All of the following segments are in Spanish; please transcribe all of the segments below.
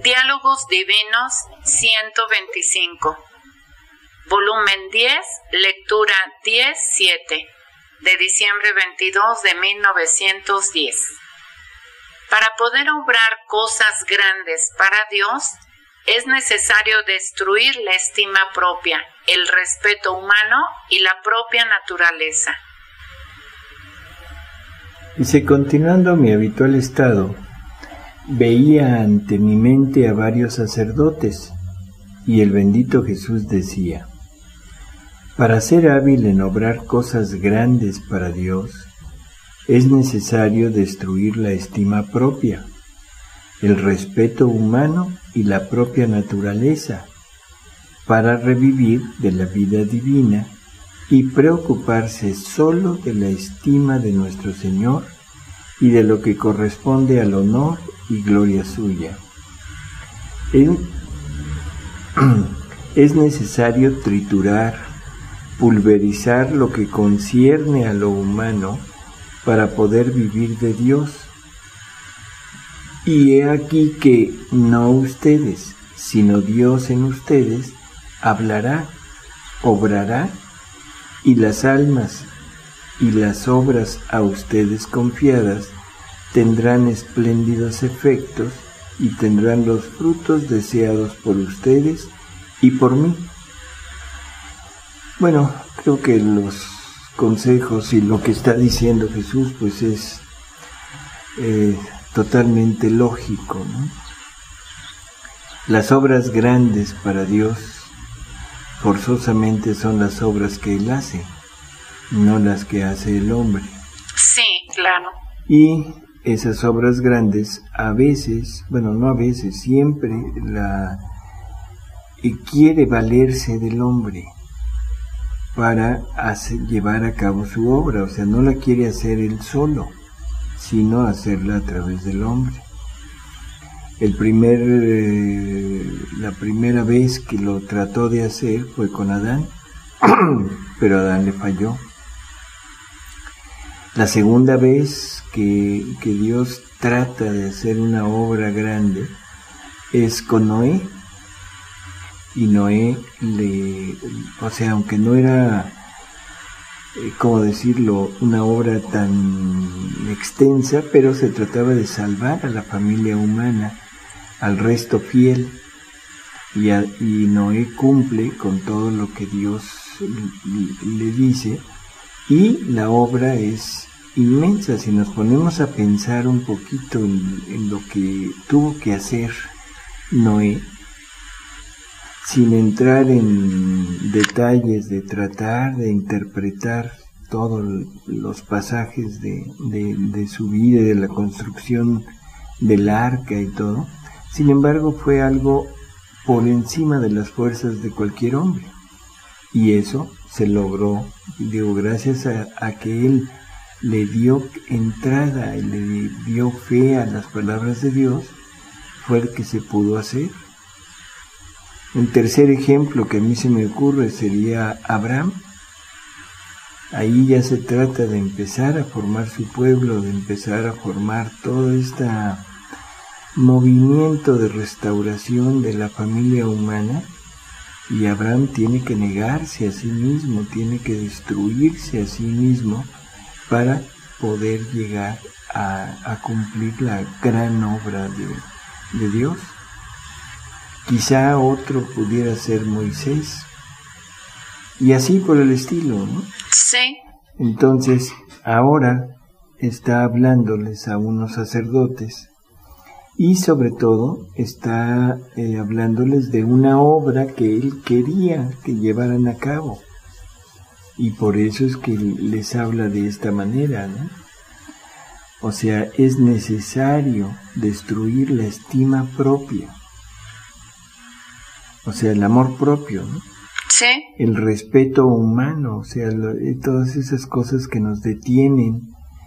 Diálogos Divinos 125. Volumen 10, lectura 10-7, de diciembre 22 de 1910. Para poder obrar cosas grandes para Dios, es necesario destruir la estima propia, el respeto humano y la propia naturaleza. Dice, continuando mi habitual estado, veía ante mi mente a varios sacerdotes, y el bendito Jesús decía: para ser hábil en obrar cosas grandes para Dios, es necesario destruir la estima propia, el respeto humano y la propia naturaleza, para revivir de la vida divina y preocuparse solo de la estima de nuestro Señor y de lo que corresponde al honor y gloria suya. Es necesario triturar, pulverizar lo que concierne a lo humano para poder vivir de Dios. Y he aquí que no ustedes, sino Dios en ustedes, hablará, obrará, y las almas y las obras a ustedes confiadas tendrán espléndidos efectos y tendrán los frutos deseados por ustedes y por mí. Bueno, creo que los consejos y lo que está diciendo Jesús pues es totalmente lógico, ¿no? Las obras grandes para Dios forzosamente son las obras que Él hace, no las que hace el hombre. Sí, claro. Y esas obras grandes a veces, bueno, no a veces, siempre quiere valerse del hombre para llevar a cabo su obra, o sea, no la quiere hacer él solo, sino hacerla a través del hombre. La primera vez que lo trató de hacer fue con Adán, pero Adán le falló. La segunda vez que Dios trata de hacer una obra grande es con Noé. Y Noé aunque no era, ¿cómo decirlo?, una obra tan extensa, pero se trataba de salvar a la familia humana, al resto fiel, y Noé cumple con todo lo que Dios le dice, y la obra es inmensa. Si nos ponemos a pensar un poquito en lo que tuvo que hacer Noé, sin entrar en detalles de tratar de interpretar todos los pasajes de su vida y de la construcción del arca y todo, sin embargo fue algo por encima de las fuerzas de cualquier hombre, y eso se logró, gracias a que él le dio entrada y le dio fe a las palabras de Dios, fue el que se pudo hacer. Un tercer ejemplo que a mí se me ocurre sería Abraham. Ahí ya se trata de empezar a formar su pueblo, de empezar a formar todo este movimiento de restauración de la familia humana, y Abraham tiene que negarse a sí mismo, tiene que destruirse a sí mismo para poder llegar a cumplir la gran obra de Dios. Quizá otro pudiera ser Moisés, y así por el estilo, ¿no? Sí. Entonces, ahora está hablándoles a unos sacerdotes, y sobre todo está hablándoles de una obra que él quería que llevaran a cabo, y por eso es que les habla de esta manera, ¿no? O sea, es necesario destruir la estima propia. O sea, el amor propio, ¿no? Sí. El respeto humano, o sea, todas esas cosas que nos detienen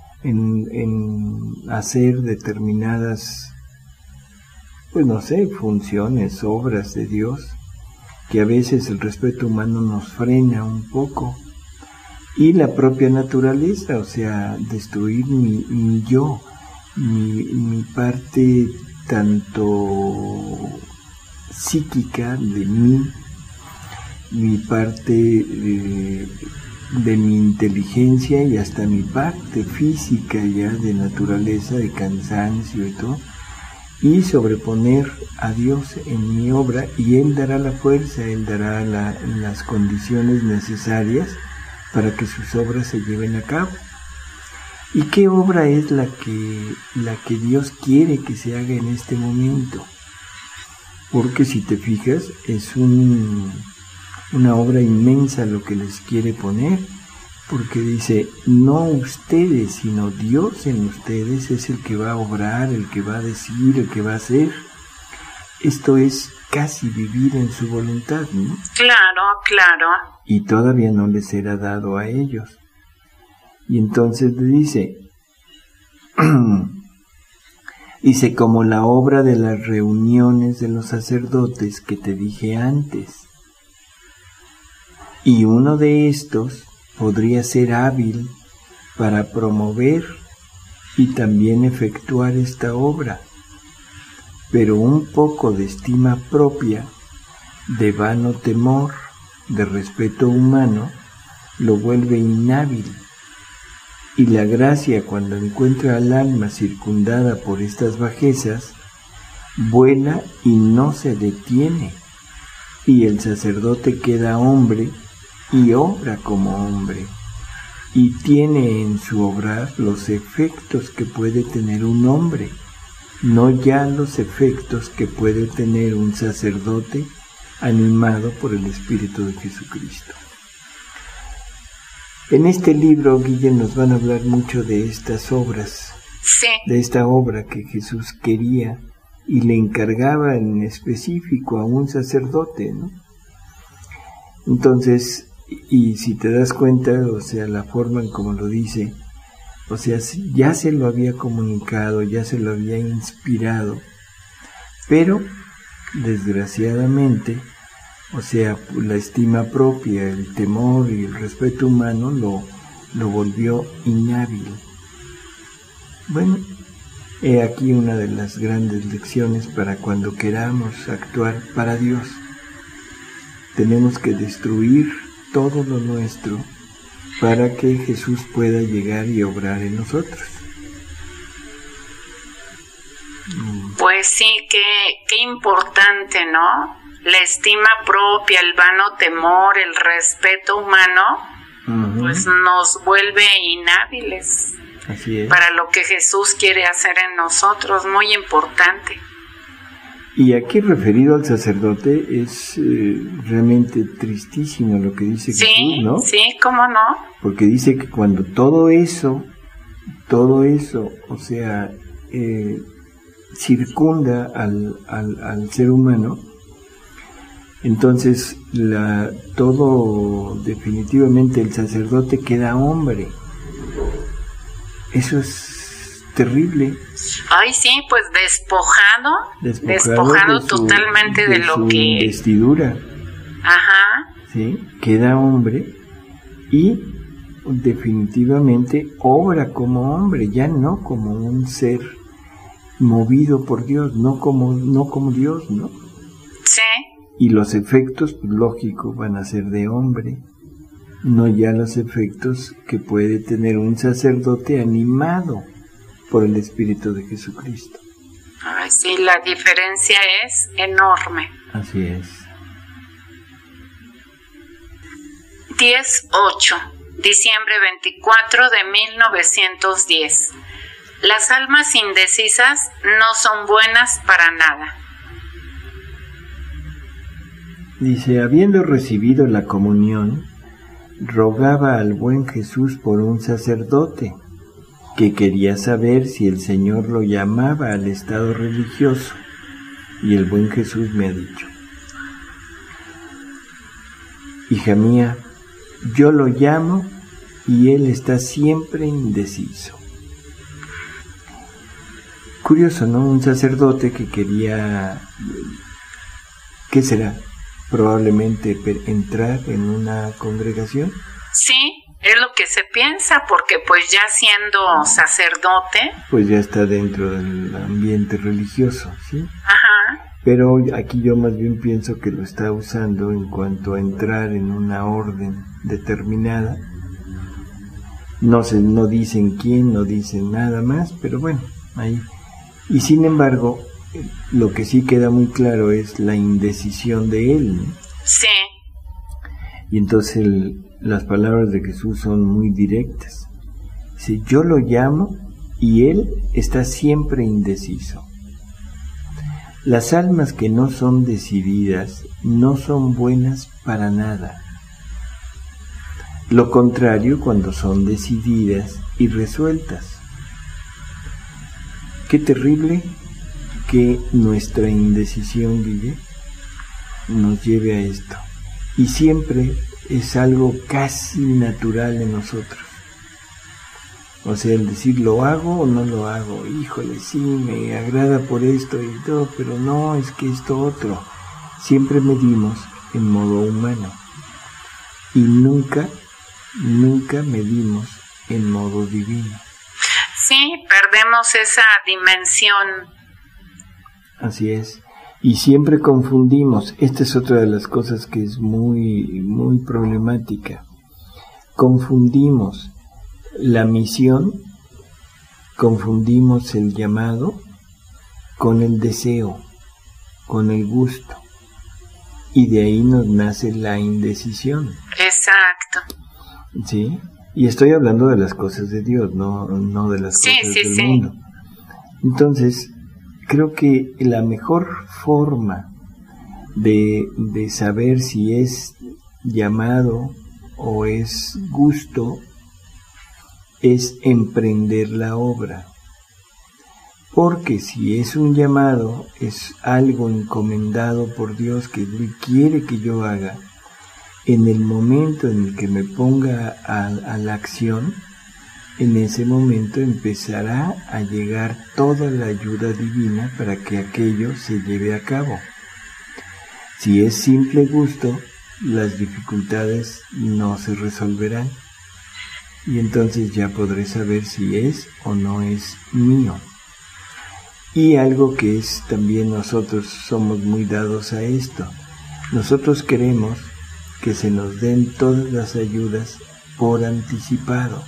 en hacer determinadas, pues no sé, funciones, obras de Dios, que a veces el respeto humano nos frena un poco. Y la propia naturaleza, o sea, destruir mi yo, mi parte tanto psíquica de mí, mi parte de mi inteligencia y hasta mi parte física ya de naturaleza, de cansancio y todo, y sobreponer a Dios en mi obra, y Él dará la fuerza, Él dará las condiciones necesarias para que sus obras se lleven a cabo. ¿Y qué obra es la que Dios quiere que se haga en este momento? Porque si te fijas, es una obra inmensa lo que les quiere poner, porque dice, no ustedes, sino Dios en ustedes es el que va a obrar, el que va a decir, el que va a hacer. Esto es casi vivir en su voluntad, ¿no? Claro, claro. Y todavía no les será dado a ellos. Y entonces le dice, como la obra de las reuniones de los sacerdotes que te dije antes. Y uno de estos podría ser hábil para promover y también efectuar esta obra, pero un poco de estima propia, de vano temor, de respeto humano, lo vuelve inhábil. Y la gracia, cuando encuentra al alma circundada por estas bajezas, vuela y no se detiene, y el sacerdote queda hombre y obra como hombre, y tiene en su obrar los efectos que puede tener un hombre, no ya los efectos que puede tener un sacerdote animado por el Espíritu de Jesucristo. En este libro, Guille, nos van a hablar mucho de estas obras, sí, de esta obra que Jesús quería y le encargaba en específico a un sacerdote, ¿no? Entonces, y si te das cuenta, o sea, la forma en como lo dice, o sea, ya se lo había comunicado, ya se lo había inspirado, pero desgraciadamente, o sea, la estima propia, el temor y el respeto humano lo volvió inhábil. Bueno, he aquí una de las grandes lecciones para cuando queramos actuar para Dios. Tenemos que destruir todo lo nuestro para que Jesús pueda llegar y obrar en nosotros. Pues sí, qué importante, ¿no? La estima propia, el vano temor, el respeto humano, pues nos vuelve inhábiles. Así es. Para lo que Jesús quiere hacer en nosotros, muy importante. Y aquí referido al sacerdote es realmente tristísimo lo que dice Jesús, ¿no? Sí, ¿cómo no? Porque dice que cuando todo eso, o sea, circunda al ser humano, entonces todo definitivamente el sacerdote queda hombre. Eso es terrible. Ay, sí, pues despojado totalmente de lo que... vestidura. Ajá. Sí, queda hombre y definitivamente obra como hombre, ya no como un ser movido por Dios, no como Dios, ¿no? Sí. Y los efectos, lógico, van a ser de hombre, no ya los efectos que puede tener un sacerdote animado por el Espíritu de Jesucristo. Ay, sí, la diferencia es enorme. Así es. 10/8, diciembre 24 de 1910. Las almas indecisas no son buenas para nada. Dice, habiendo recibido la comunión, rogaba al buen Jesús por un sacerdote, que quería saber si el Señor lo llamaba al estado religioso, y el buen Jesús me ha dicho, hija mía, yo lo llamo y él está siempre indeciso. Curioso, ¿no? Un sacerdote que quería, ¿qué será? Probablemente entrar en una congregación. Sí, Es lo que se piensa, porque pues ya siendo sacerdote, pues ya está dentro del ambiente religioso, ¿sí? ajá, Pero aquí yo más bien pienso que lo está usando en cuanto a entrar en una orden determinada. No dicen quién, no dicen nada más, pero bueno, ahí. Y sin embargo, lo que sí queda muy claro es la indecisión de él, ¿no? sí, Y entonces las palabras de Jesús son muy directas. Dice, yo lo llamo y él está siempre indeciso. Las almas que no son decididas no son buenas para nada. Lo contrario cuando son decididas y resueltas. Qué terrible que nuestra indecisión, Guille, nos lleve a esto. Y siempre es algo casi natural en nosotros. O sea, el decir, ¿lo hago o no lo hago? Híjole, sí, me agrada por esto y todo, pero no, es que esto otro. Siempre medimos en modo humano. Y nunca medimos en modo divino. sí, perdemos esa dimensión. Así es. Y siempre confundimos, esta es otra de las cosas que es muy, muy problemática. Confundimos la misión, confundimos el llamado con el deseo, con el gusto. Y de ahí nos nace la indecisión. Exacto. ¿Sí? Y estoy hablando de las cosas de Dios, no de las cosas del mundo. Entonces, creo que la mejor forma de saber si es llamado o es gusto es emprender la obra. Porque si es un llamado, es algo encomendado por Dios que Él quiere que yo haga, en el momento en el que me ponga a la acción, en ese momento empezará a llegar toda la ayuda divina para que aquello se lleve a cabo. Si es simple gusto, las dificultades no se resolverán. Y entonces ya podré saber si es o no es mío. Y algo que es también nosotros somos muy dados a esto. Nosotros queremos que se nos den todas las ayudas por anticipado.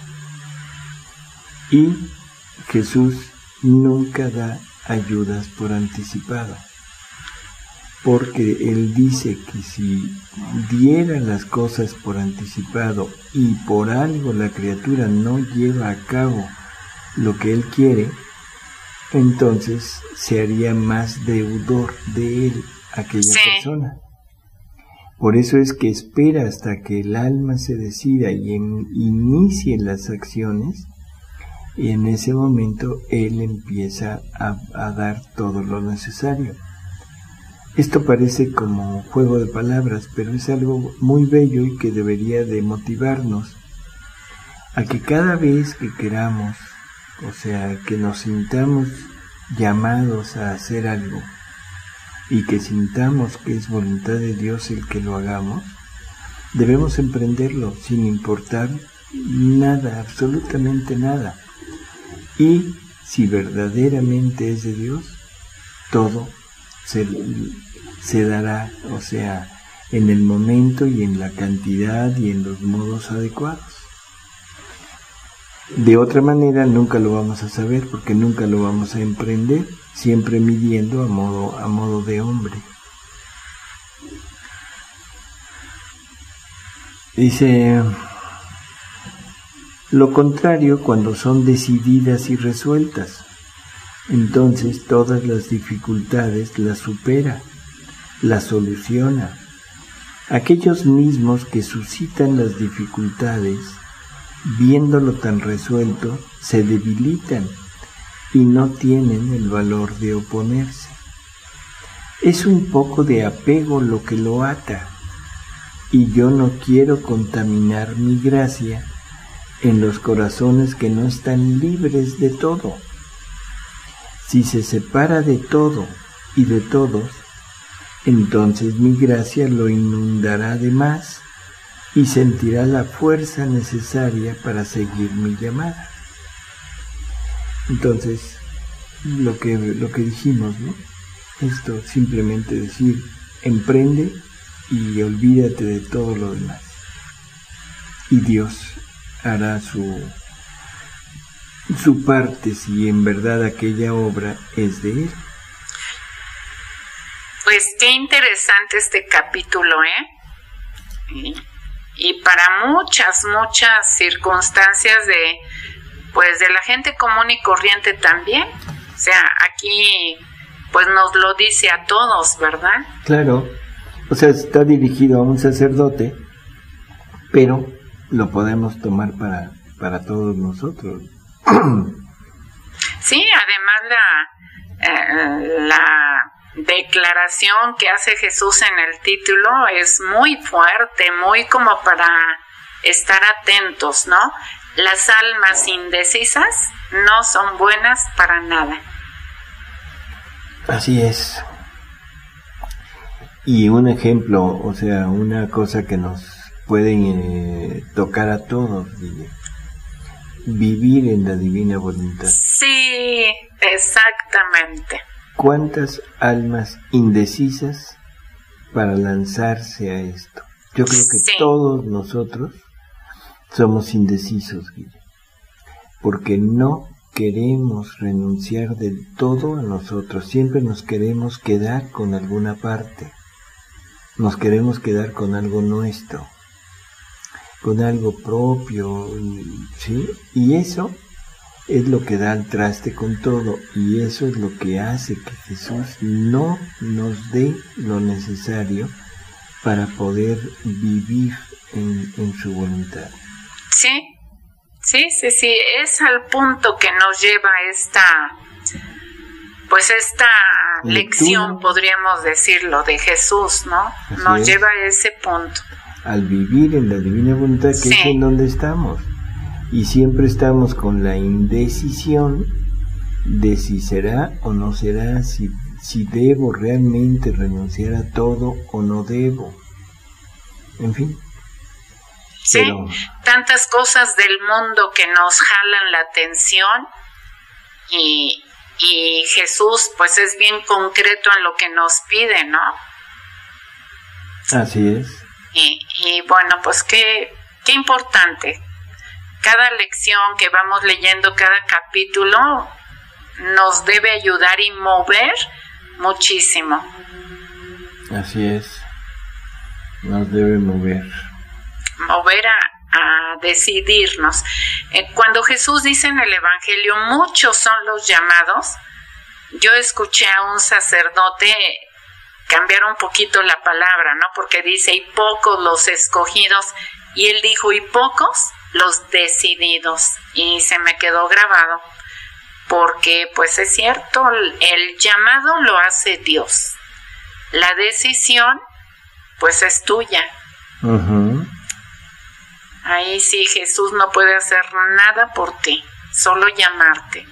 Y Jesús nunca da ayudas por anticipado, porque Él dice que si diera las cosas por anticipado y por algo la criatura no lleva a cabo lo que Él quiere, entonces se haría más deudor de Él aquella persona. Por eso es que espera hasta que el alma se decida y inicie las acciones, y en ese momento Él empieza a dar todo lo necesario. Esto parece como juego de palabras, pero es algo muy bello y que debería de motivarnos a que cada vez que queramos, o sea, que nos sintamos llamados a hacer algo y que sintamos que es voluntad de Dios el que lo hagamos, debemos emprenderlo sin importar nada, absolutamente nada. Y si verdaderamente es de Dios, todo se dará, o sea, en el momento y en la cantidad y en los modos adecuados. De otra manera nunca lo vamos a saber, porque nunca lo vamos a emprender, siempre midiendo a modo de hombre. Dice, lo contrario cuando son decididas y resueltas, entonces todas las dificultades las supera, las soluciona. Aquellos mismos que suscitan las dificultades, viéndolo tan resuelto, se debilitan y no tienen el valor de oponerse. Es un poco de apego lo que lo ata, y yo no quiero contaminar mi gracia en los corazones que no están libres de todo. Si se separa de todo y de todos, entonces mi gracia lo inundará de más y sentirá la fuerza necesaria para seguir mi llamada. Entonces, lo que dijimos, ¿no? Esto, simplemente decir, emprende y olvídate de todo lo demás. Y Dios hará su parte si en verdad aquella obra es de Él. Pues qué interesante este capítulo, ¿eh? Y para muchas circunstancias de la gente común y corriente también. O sea, aquí pues nos lo dice a todos, ¿verdad? Claro, o sea, está dirigido a un sacerdote, pero lo podemos tomar para todos nosotros. Sí, además la declaración que hace Jesús en el título es muy fuerte, muy como para estar atentos, ¿no? Las almas indecisas no son buenas para nada. Así es. Y un ejemplo, o sea, una cosa que nos puede tocar a todos, vivir en la divina voluntad. Sí, exactamente. ¿Cuántas almas indecisas para lanzarse a esto? Yo creo que sí. Todos nosotros somos indecisos, Guille, porque no queremos renunciar del todo a nosotros, siempre nos queremos quedar con alguna parte, nos queremos quedar con algo nuestro, con algo propio, ¿sí? Y eso es lo que da el traste con todo, y eso es lo que hace que Jesús no nos dé lo necesario para poder vivir en su voluntad. Sí, es al punto que nos lleva esta lección, podríamos decirlo, de Jesús, ¿no? Así nos lleva a ese punto. Al vivir en la divina voluntad, que es en donde estamos. Y siempre estamos con la indecisión de si será o no será, si debo realmente renunciar a todo o no debo. En fin. Sí, pero tantas cosas del mundo que nos jalan la atención y Jesús pues es bien concreto en lo que nos pide, ¿no? Así es. Y bueno, pues qué importante. Cada lección que vamos leyendo, cada capítulo, nos debe ayudar y mover muchísimo. Así es. Nos debe mover a decidirnos. Cuando Jesús dice en el Evangelio, muchos son los llamados, yo escuché a un sacerdote cambiar un poquito la palabra, ¿no? Porque dice, y pocos los escogidos, y él dijo, y pocos los decididos, y se me quedó grabado, porque pues es cierto, el llamado lo hace Dios, la decisión pues es tuya. Uh-huh. Ahí sí Jesús no puede hacer nada por ti, solo llamarte.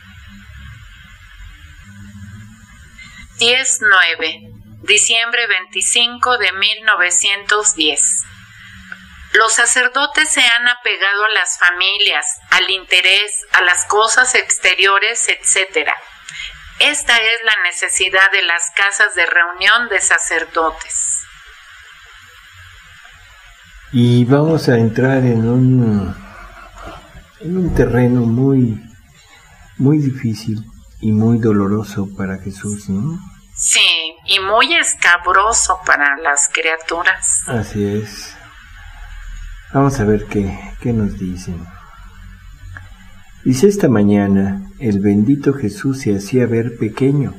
10/9, diciembre 25 de 1910. Los sacerdotes se han apegado a las familias, al interés, a las cosas exteriores, etc. Esta es la necesidad de las casas de reunión de sacerdotes. Y vamos a entrar en un terreno muy, muy difícil y muy doloroso para Jesús, ¿no? Sí, y muy escabroso para las criaturas. Así es. Vamos a ver qué nos dicen. Dice: esta mañana el bendito Jesús se hacía ver pequeño,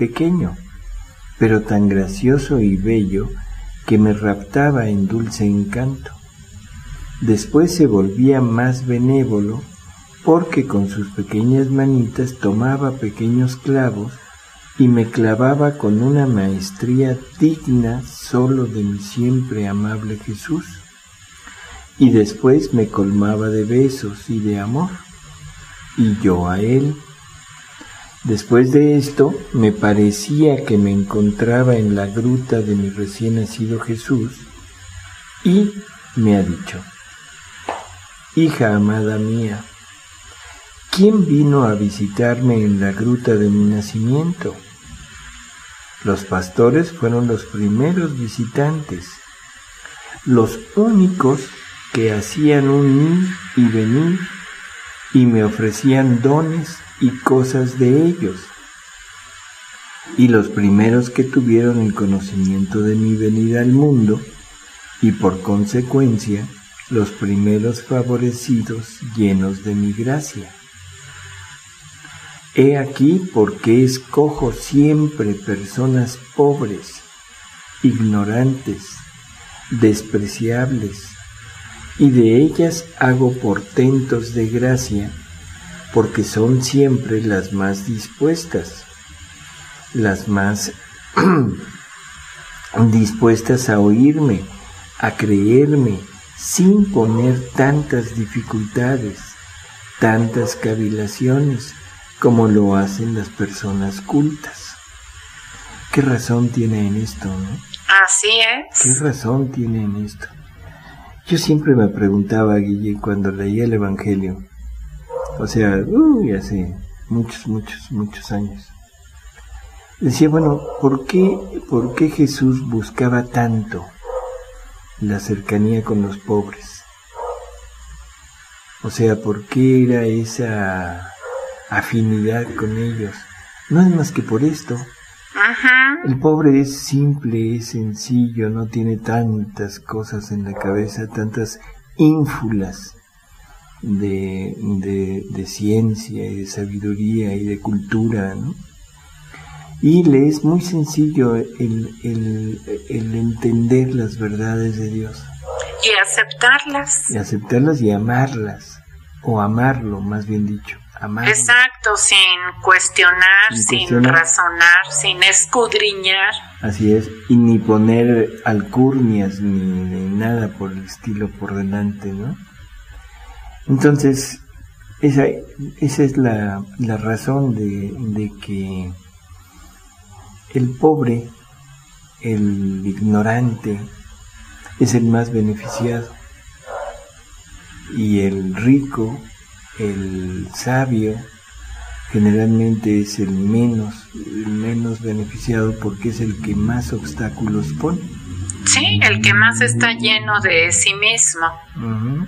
pero tan gracioso y bello que me raptaba en dulce encanto. Después se volvía más benévolo, porque con sus pequeñas manitas tomaba pequeños clavos y me clavaba con una maestría digna solo de mi siempre amable Jesús. Y después me colmaba de besos y de amor, y yo a él. Después de esto, me parecía que me encontraba en la gruta de mi recién nacido Jesús, y me ha dicho: hija amada mía, ¿quién vino a visitarme en la gruta de mi nacimiento? Los pastores fueron los primeros visitantes, los únicos que hacían un ir y venir y me ofrecían dones y cosas de ellos, y los primeros que tuvieron el conocimiento de mi venida al mundo, y por consecuencia los primeros favorecidos llenos de mi gracia. He aquí por qué escojo siempre personas pobres, ignorantes, despreciables, y de ellas hago portentos de gracia, porque son siempre las más dispuestas, las más dispuestas a oírme, a creerme, sin poner tantas dificultades, tantas cavilaciones, como lo hacen las personas cultas. ¿Qué razón tiene en esto, no? Así es. ¿Qué razón tiene en esto? Yo siempre me preguntaba, Guille, cuando leía el Evangelio, o sea, hace muchos años, decía, bueno, ¿por qué Jesús buscaba tanto la cercanía con los pobres? O sea, ¿por qué era esa afinidad con ellos? No es más que por esto. El pobre es simple, es sencillo, no tiene tantas cosas en la cabeza, tantas ínfulas de ciencia y de sabiduría y de cultura, ¿no? Y le es muy sencillo el entender las verdades de Dios. Y aceptarlas. Y aceptarlas y amarlas, o amarlo, más bien dicho. Amarlo. Exacto, sin cuestionar, sin razonar, sin escudriñar. Así es, y ni poner alcurnias ni nada por el estilo por delante, ¿no? Entonces, esa es la razón de que el pobre, el ignorante, es el más beneficiado, y el rico, el sabio, generalmente es el menos beneficiado, porque es el que más obstáculos pone. Sí, el que más está lleno de sí mismo. Uh-huh.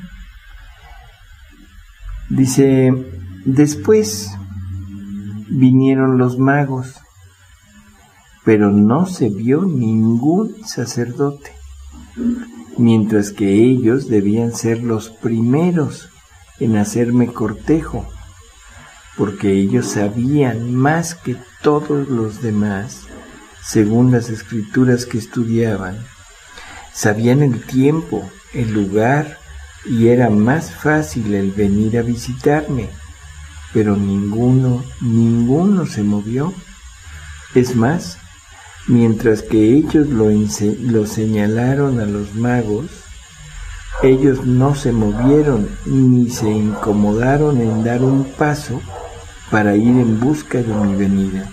Dice, después vinieron los magos, pero no se vio ningún sacerdote, mientras que ellos debían ser los primeros en hacerme cortejo, porque ellos sabían más que todos los demás, según las escrituras que estudiaban. Sabían el tiempo, el lugar, y era más fácil el venir a visitarme, pero ninguno se movió. Es más, mientras que ellos lo señalaron a los magos, ellos no se movieron ni se incomodaron en dar un paso para ir en busca de mi venida.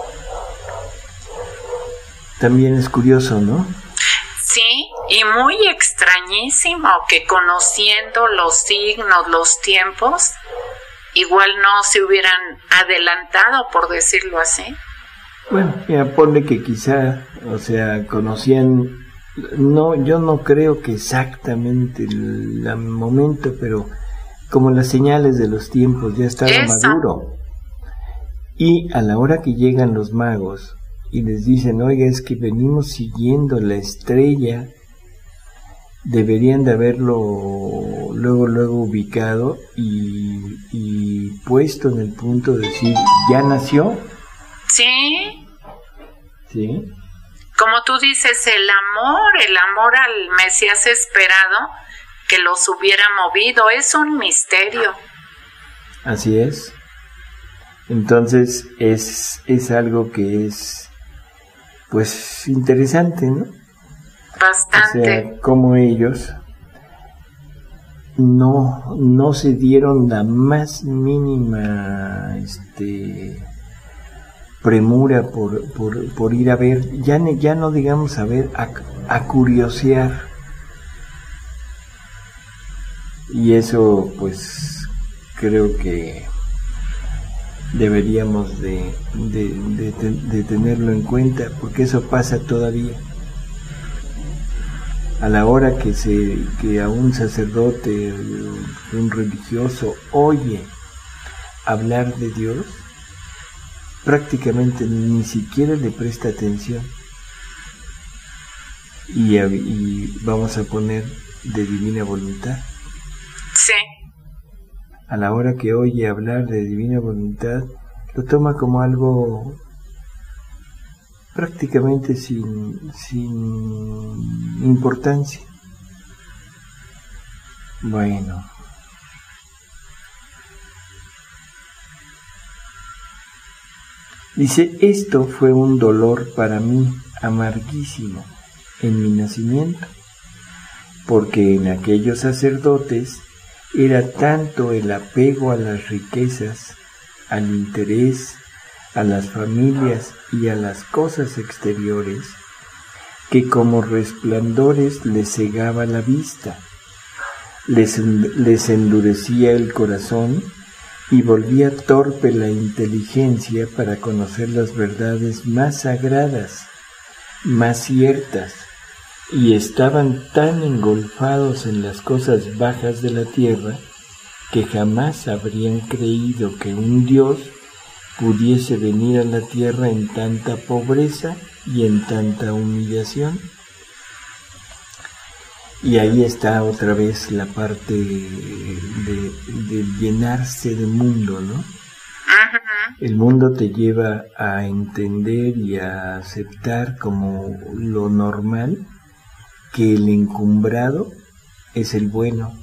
También es curioso, ¿no? Sí, y muy extrañísimo que conociendo los signos, los tiempos, igual no se hubieran adelantado, por decirlo así. Bueno, ya ponle que quizá, o sea, conocían, no, yo no creo que exactamente el momento, pero como las señales de los tiempos ya estaba maduro. Y a la hora que llegan los magos y les dicen, oiga, es que venimos siguiendo la estrella, deberían de haberlo luego ubicado y puesto en el punto de decir, ¿ya nació? Sí. Sí. Como tú dices, el amor al Mesías esperado, que los hubiera movido, es un misterio. Así es. Entonces es algo que es, pues, interesante, ¿no? Bastante. O sea, como ellos no se dieron la más mínima premura por ir a ver, ya no digamos a ver, a curiosear, Y eso pues creo que deberíamos de tenerlo en cuenta, porque eso pasa todavía. A la hora que a un sacerdote, un religioso oye hablar de Dios, prácticamente ni siquiera le presta atención. Y vamos a poner de divina voluntad. Sí. A la hora que oye hablar de divina voluntad, lo toma como algo prácticamente sin importancia. Bueno. Dice, esto fue un dolor para mí amarguísimo en mi nacimiento, porque en aquellos sacerdotes era tanto el apego a las riquezas, al interés, a las familias y a las cosas exteriores, que como resplandores les cegaba la vista, les endurecía el corazón y volvía torpe la inteligencia para conocer las verdades más sagradas, más ciertas, y estaban tan engolfados en las cosas bajas de la tierra que jamás habrían creído que un Dios pudiese venir a la tierra en tanta pobreza y en tanta humillación. Y ahí está otra vez la parte de llenarse de mundo, ¿no? El mundo te lleva a entender y a aceptar como lo normal que el encumbrado es el bueno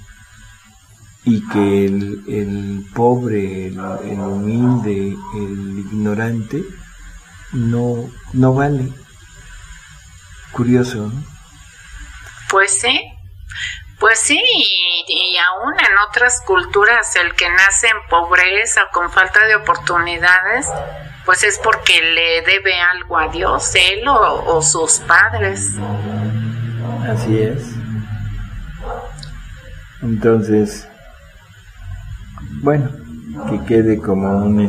y que el pobre, el humilde, el ignorante no vale. Curioso, ¿no? Pues sí, y aún en otras culturas el que nace en pobreza o con falta de oportunidades, pues es porque le debe algo a Dios, él o sus padres. Así es. Entonces, bueno, que quede como un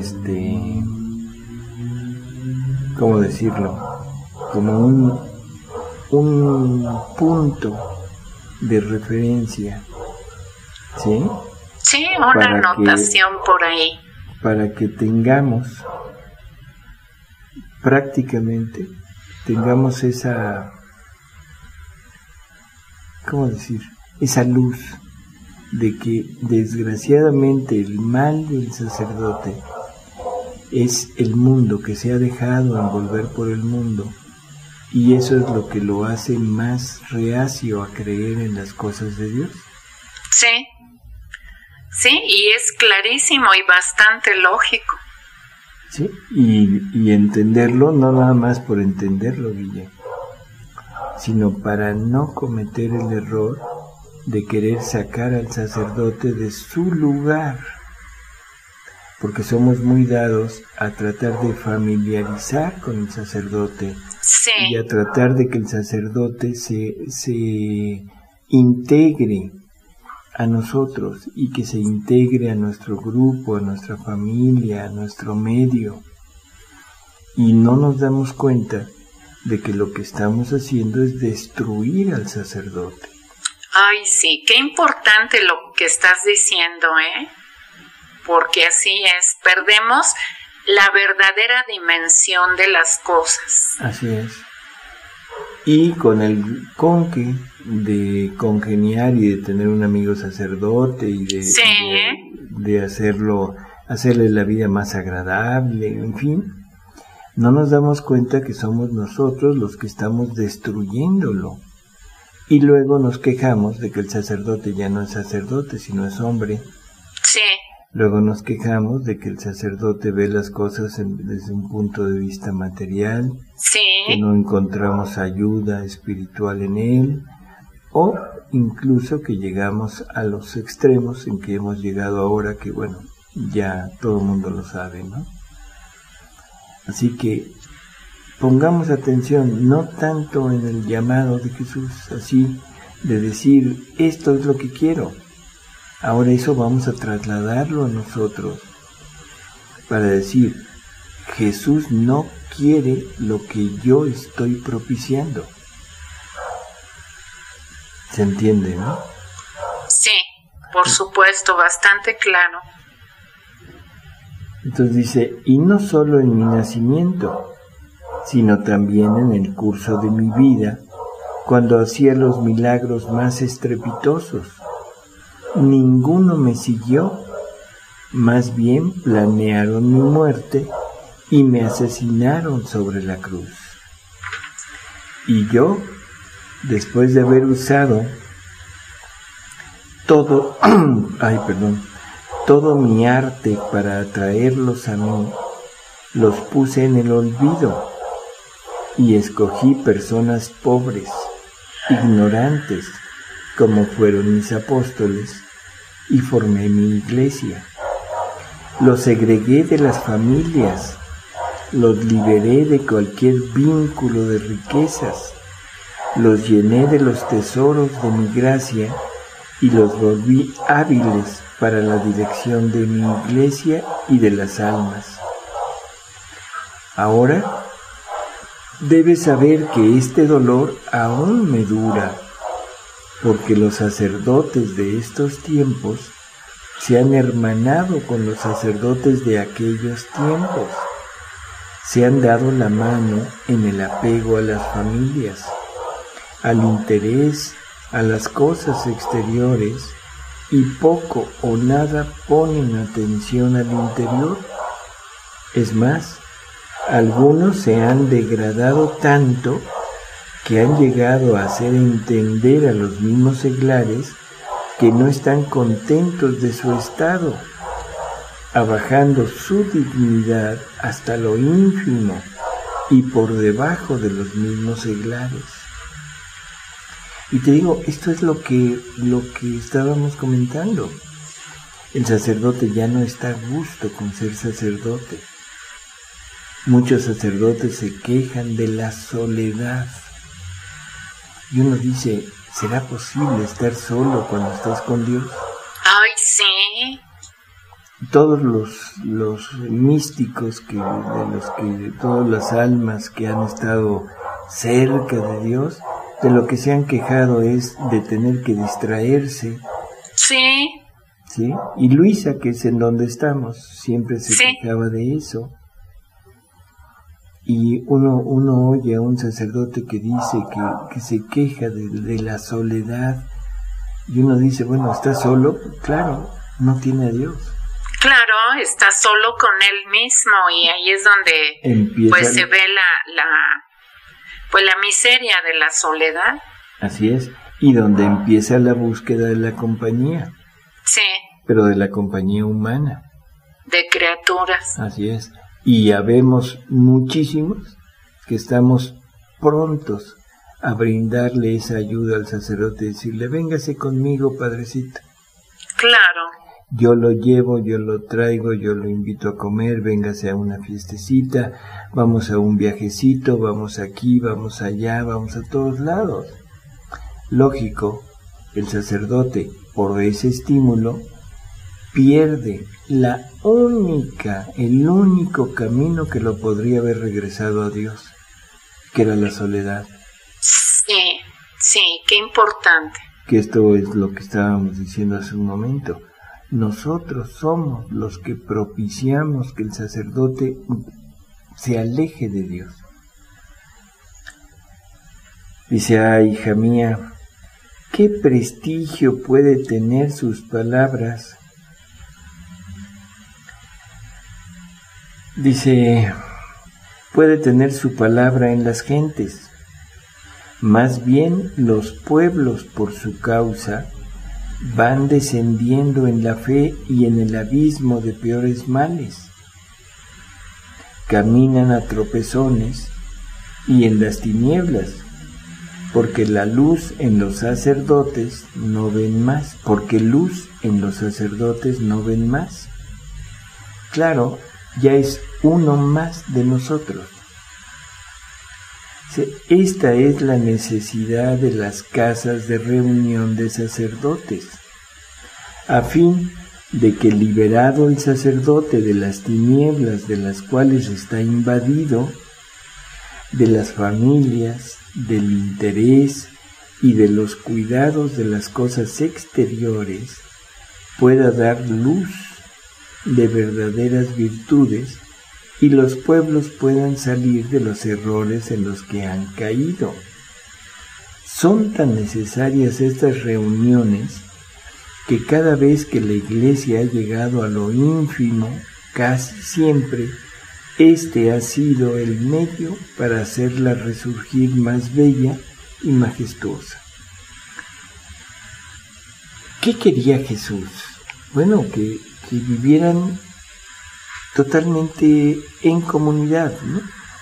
¿cómo decirlo? Como un punto de referencia, ¿sí? Sí, una anotación por ahí. Para que tengamos, prácticamente, tengamos esa, ¿cómo decir? Esa luz de que desgraciadamente el mal del sacerdote es el mundo, que se ha dejado envolver por el mundo, y eso es lo que lo hace más reacio a creer en las cosas de Dios. Sí, y es clarísimo y bastante lógico. Sí, y entenderlo, no nada más por entenderlo, Guille, sino para no cometer el error de querer sacar al sacerdote de su lugar, porque somos muy dados a tratar de familiarizar con el sacerdote. Sí. Y a tratar de que el sacerdote se integre a nosotros y que se integre a nuestro grupo, a nuestra familia, a nuestro medio. Y no nos damos cuenta de que lo que estamos haciendo es destruir al sacerdote. Ay, sí, qué importante lo que estás diciendo, porque así es, perdemos la verdadera dimensión de las cosas. Así es. Y con el conque de congeniar y de tener un amigo sacerdote y de hacerle la vida más agradable, en fin, no nos damos cuenta que somos nosotros los que estamos destruyéndolo. Y luego nos quejamos de que el sacerdote ya no es sacerdote, sino es hombre. Sí. Luego nos quejamos de que el sacerdote ve las cosas desde un punto de vista material, sí, que no encontramos ayuda espiritual en él, o incluso que llegamos a los extremos en que hemos llegado ahora, que bueno, ya todo el mundo lo sabe, ¿no? Así que pongamos atención no tanto en el llamado de Jesús, así de decir, esto es lo que quiero, Ahora eso vamos a trasladarlo a nosotros para decir, Jesús no quiere lo que yo estoy propiciando. ¿Se entiende, no? Sí, por supuesto, bastante claro. Entonces dice, y no solo en mi nacimiento, sino también en el curso de mi vida, cuando hacía los milagros más estrepitosos. Ninguno me siguió, más bien planearon mi muerte y me asesinaron sobre la cruz. Y yo, después de haber usado todo mi arte para atraerlos a mí, los puse en el olvido y escogí personas pobres, ignorantes, como fueron mis apóstoles, y formé mi iglesia. Los segregué de las familias, los liberé de cualquier vínculo de riquezas, los llené de los tesoros de mi gracia y los volví hábiles para la dirección de mi iglesia y de las almas. Ahora debes saber que este dolor aún me dura, porque los sacerdotes de estos tiempos se han hermanado con los sacerdotes de aquellos tiempos, se han dado la mano en el apego a las familias, al interés, a las cosas exteriores, y poco o nada ponen atención al interior. Es más, algunos se han degradado tanto que han llegado a hacer entender a los mismos seglares que no están contentos de su estado, abajando su dignidad hasta lo ínfimo y por debajo de los mismos seglares. Y te digo, esto es lo que estábamos comentando. El sacerdote ya no está a gusto con ser sacerdote. Muchos sacerdotes se quejan de la soledad. Y uno dice, ¿será posible estar solo cuando estás con Dios? Ay, sí. Todos los místicos, todas las almas que han estado cerca de Dios, de lo que se han quejado es de tener que distraerse. Sí. ¿Sí? Y Luisa, que es en donde estamos, siempre se quejaba de eso. Y uno oye a un sacerdote que dice que se queja de la soledad, y uno dice, bueno, ¿está solo? Claro, no tiene a Dios. Claro, está solo con él mismo, y ahí es donde pues se ve la miseria de la soledad. Así es, y donde empieza la búsqueda de la compañía. Sí. Pero de la compañía humana. De criaturas. Así es. Y habemos muchísimos que estamos prontos a brindarle esa ayuda al sacerdote, decirle, véngase conmigo, padrecito. Claro. Yo lo llevo, yo lo traigo, yo lo invito a comer, véngase a una fiestecita, vamos a un viajecito, vamos aquí, vamos allá, vamos a todos lados. Lógico, el sacerdote, por ese estímulo, pierde el único camino que lo podría haber regresado a Dios, que era la soledad. Sí, qué importante. Que esto es lo que estábamos diciendo hace un momento. Nosotros somos los que propiciamos que el sacerdote se aleje de Dios. Dice, hija mía, ¿qué prestigio puede tener sus palabras? Dice, puede tener su palabra en las gentes. Más bien los pueblos por su causa van descendiendo en la fe y en el abismo de peores males. Caminan a tropezones y en las tinieblas, porque la luz en los sacerdotes no ven más, Claro, ya es uno más de nosotros. Esta es la necesidad de las casas de reunión de sacerdotes. a fin de que, liberado el sacerdote de las tinieblas de las cuales está invadido, de las familias, del interés y de los cuidados de las cosas exteriores, pueda dar luz de verdaderas virtudes y los pueblos puedan salir de los errores en los que han caído. Son tan necesarias estas reuniones que cada vez que la Iglesia ha llegado a lo ínfimo, casi siempre, este ha sido el medio para hacerla resurgir más bella y majestuosa. ¿Qué quería Jesús? Bueno, que vivieran totalmente en comunidad, ¿no?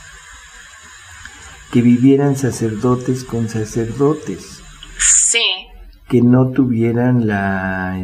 Que vivieran sacerdotes con sacerdotes. Sí. Que no tuvieran la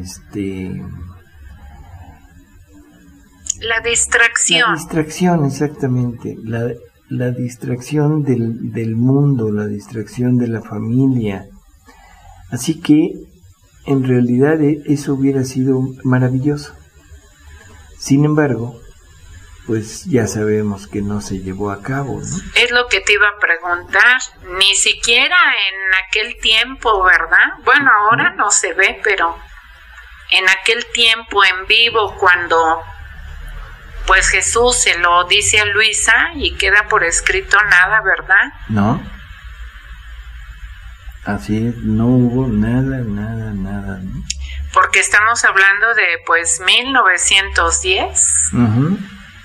distracción. La distracción, exactamente. La distracción del mundo, la distracción de la familia. Así que, en realidad, eso hubiera sido maravilloso. Sin embargo, pues ya sabemos que no se llevó a cabo, ¿no? Es lo que te iba a preguntar, ni siquiera en aquel tiempo, ¿verdad? Bueno, ahora no se ve, pero en aquel tiempo en vivo, cuando pues Jesús se lo dice a Luisa y queda por escrito nada, ¿verdad? No. Así es, no hubo nada, ¿no? Porque estamos hablando de pues 1910. Uh-huh.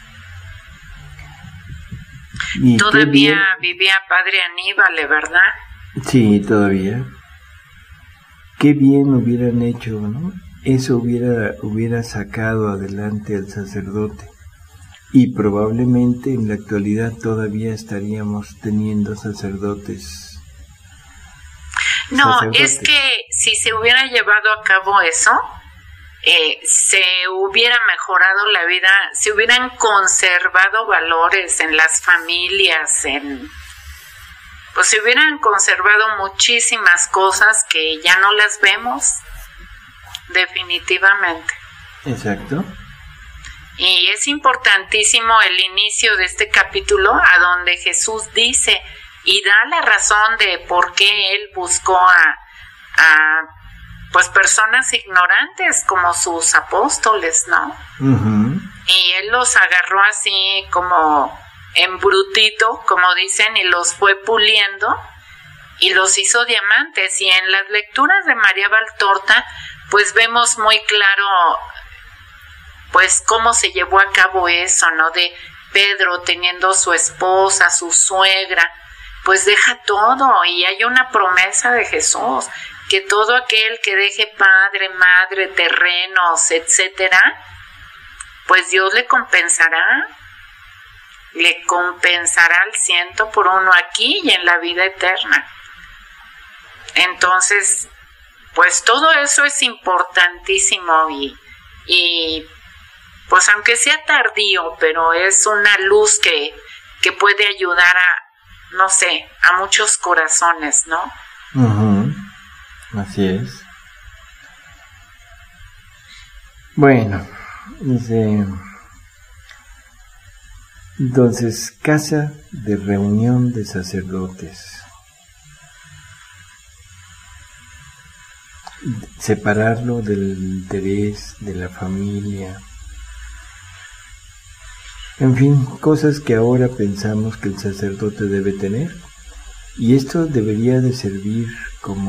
Y todavía vivía Padre Aníbal, ¿verdad? Sí, todavía. Qué bien hubieran hecho, ¿no? Eso hubiera sacado adelante al sacerdote. Y probablemente en la actualidad todavía estaríamos teniendo sacerdotes. No, es que si se hubiera llevado a cabo eso, se hubiera mejorado la vida, se hubieran conservado valores en las familias, pues se hubieran conservado muchísimas cosas que ya no las vemos, definitivamente. Exacto. Y es importantísimo el inicio de este capítulo, a donde Jesús dice y da la razón de por qué él buscó a pues personas ignorantes como sus apóstoles, ¿no? Uh-huh. Y él los agarró así como en brutito, como dicen, y los fue puliendo y los hizo diamantes. Y en las lecturas de María Valtorta, pues vemos muy claro pues cómo se llevó a cabo eso, ¿no? De Pedro teniendo su esposa, su suegra, pues deja todo, y hay una promesa de Jesús, que todo aquel que deje padre, madre, terrenos, etcétera, pues Dios le compensará al 100 por 1 aquí y en la vida eterna. Entonces, pues todo eso es importantísimo y pues aunque sea tardío, pero es una luz que puede ayudar no sé, a muchos corazones, ¿no? Uh-huh. Así es. Bueno, dice, entonces, casa de reunión de sacerdotes. Separarlo del interés de la familia. En fin, cosas que ahora pensamos que el sacerdote debe tener. Y esto debería de servir como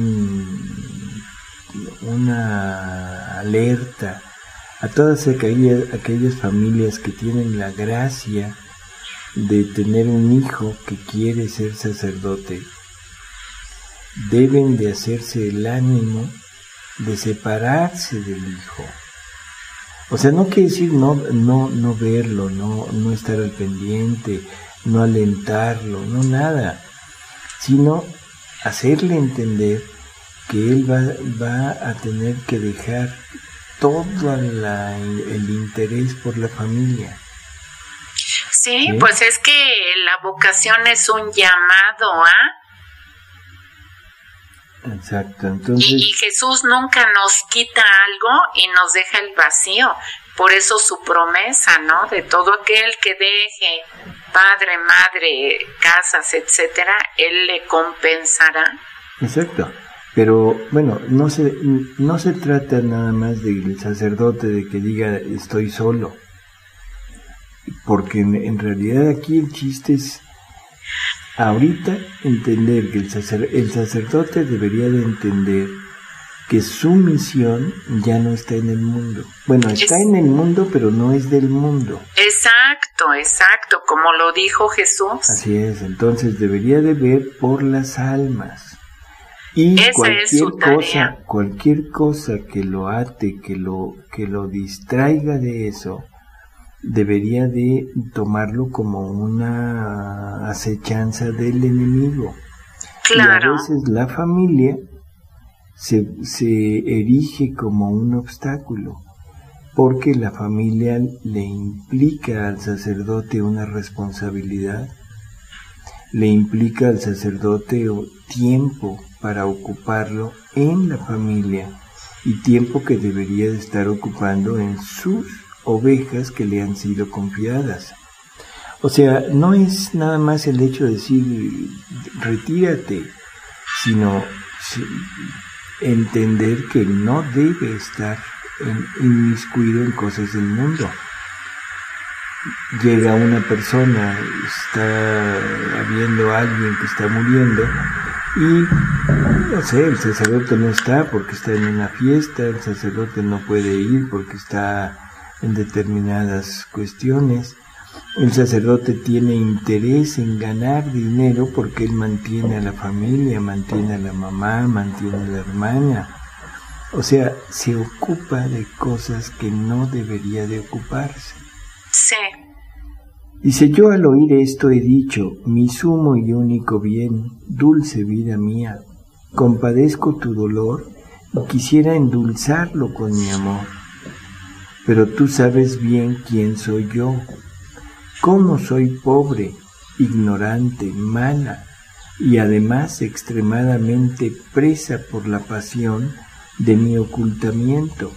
una alerta a todas aquellas familias que tienen la gracia de tener un hijo que quiere ser sacerdote. Deben de hacerse el ánimo de separarse del hijo. O sea, no quiere decir no verlo, no estar al pendiente, no alentarlo, no nada, sino hacerle entender que él va a tener que dejar todo el interés por la familia. Sí, pues es que la vocación es un llamado Exacto, entonces... Y Jesús nunca nos quita algo y nos deja el vacío. Por eso su promesa, ¿no? De todo aquel que deje padre, madre, casas, etcétera, Él le compensará. Exacto. Pero bueno, no se trata nada más del sacerdote de que diga estoy solo, porque en realidad aquí el chiste es ahorita entender que el sacerdote debería de entender que su misión ya no está en el mundo. Bueno, está en el mundo, pero no es del mundo. Exacto, como lo dijo Jesús. Así es, entonces debería de ver por las almas. Y cualquier cosa que lo ate, que lo distraiga de eso, debería de tomarlo como una acechanza del enemigo. Claro. Y a veces la familia se erige como un obstáculo, porque la familia le implica al sacerdote una responsabilidad, le implica al sacerdote tiempo para ocuparlo en la familia y tiempo que debería de estar ocupando en sus ovejas que le han sido confiadas. O sea, no es nada más el hecho de decir retírate, sino entender que no debe estar inmiscuido en cosas del mundo. Llega una persona, está habiendo alguien que está muriendo y, no sé, el sacerdote no está porque está en una fiesta, el sacerdote no puede ir porque está en determinadas cuestiones, el sacerdote tiene interés en ganar dinero porque él mantiene a la familia, mantiene a la mamá, mantiene a la hermana, o sea, se ocupa de cosas que no debería de ocuparse. Sí. Dice, yo al oír esto he dicho, mi sumo y único bien, dulce vida mía, compadezco tu dolor y quisiera endulzarlo con mi amor. Pero tú sabes bien quién soy yo, cómo soy pobre, ignorante, mala y además extremadamente presa por la pasión de mi ocultamiento.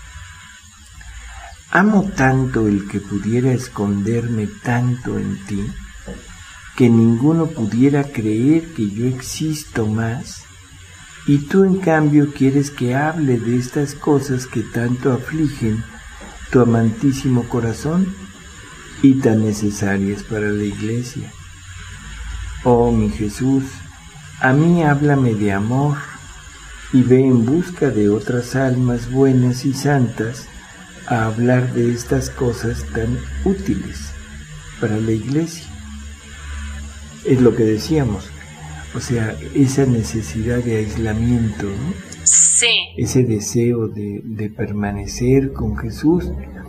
Amo tanto el que pudiera esconderme tanto en ti, que ninguno pudiera creer que yo existo más, y tú en cambio quieres que hable de estas cosas que tanto afligen tu amantísimo corazón y tan necesarias para la Iglesia. Oh mi Jesús, a mí háblame de amor, y ve en busca de otras almas buenas y santas, a hablar de estas cosas tan útiles para la Iglesia. Es lo que decíamos, o sea, esa necesidad de aislamiento, ¿no? Sí. Ese deseo de permanecer con Jesús,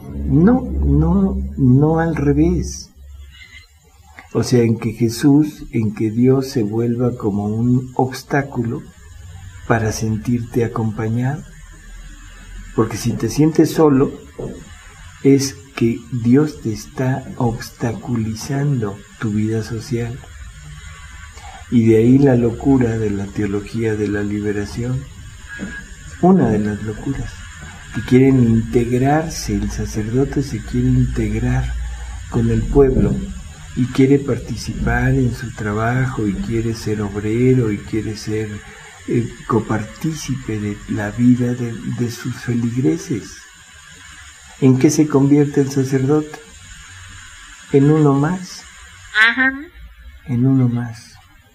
no al revés. O sea, en que Dios se vuelva como un obstáculo para sentirte acompañado. Porque si te sientes solo, es que Dios te está obstaculizando tu vida social. Y de ahí la locura de la teología de la liberación. Una de las locuras, que quieren integrarse, el sacerdote se quiere integrar con el pueblo y quiere participar en su trabajo y quiere ser obrero y quiere ser copartícipe de la vida de sus feligreses. ¿En qué se convierte el sacerdote? En uno más. Ajá. En uno más.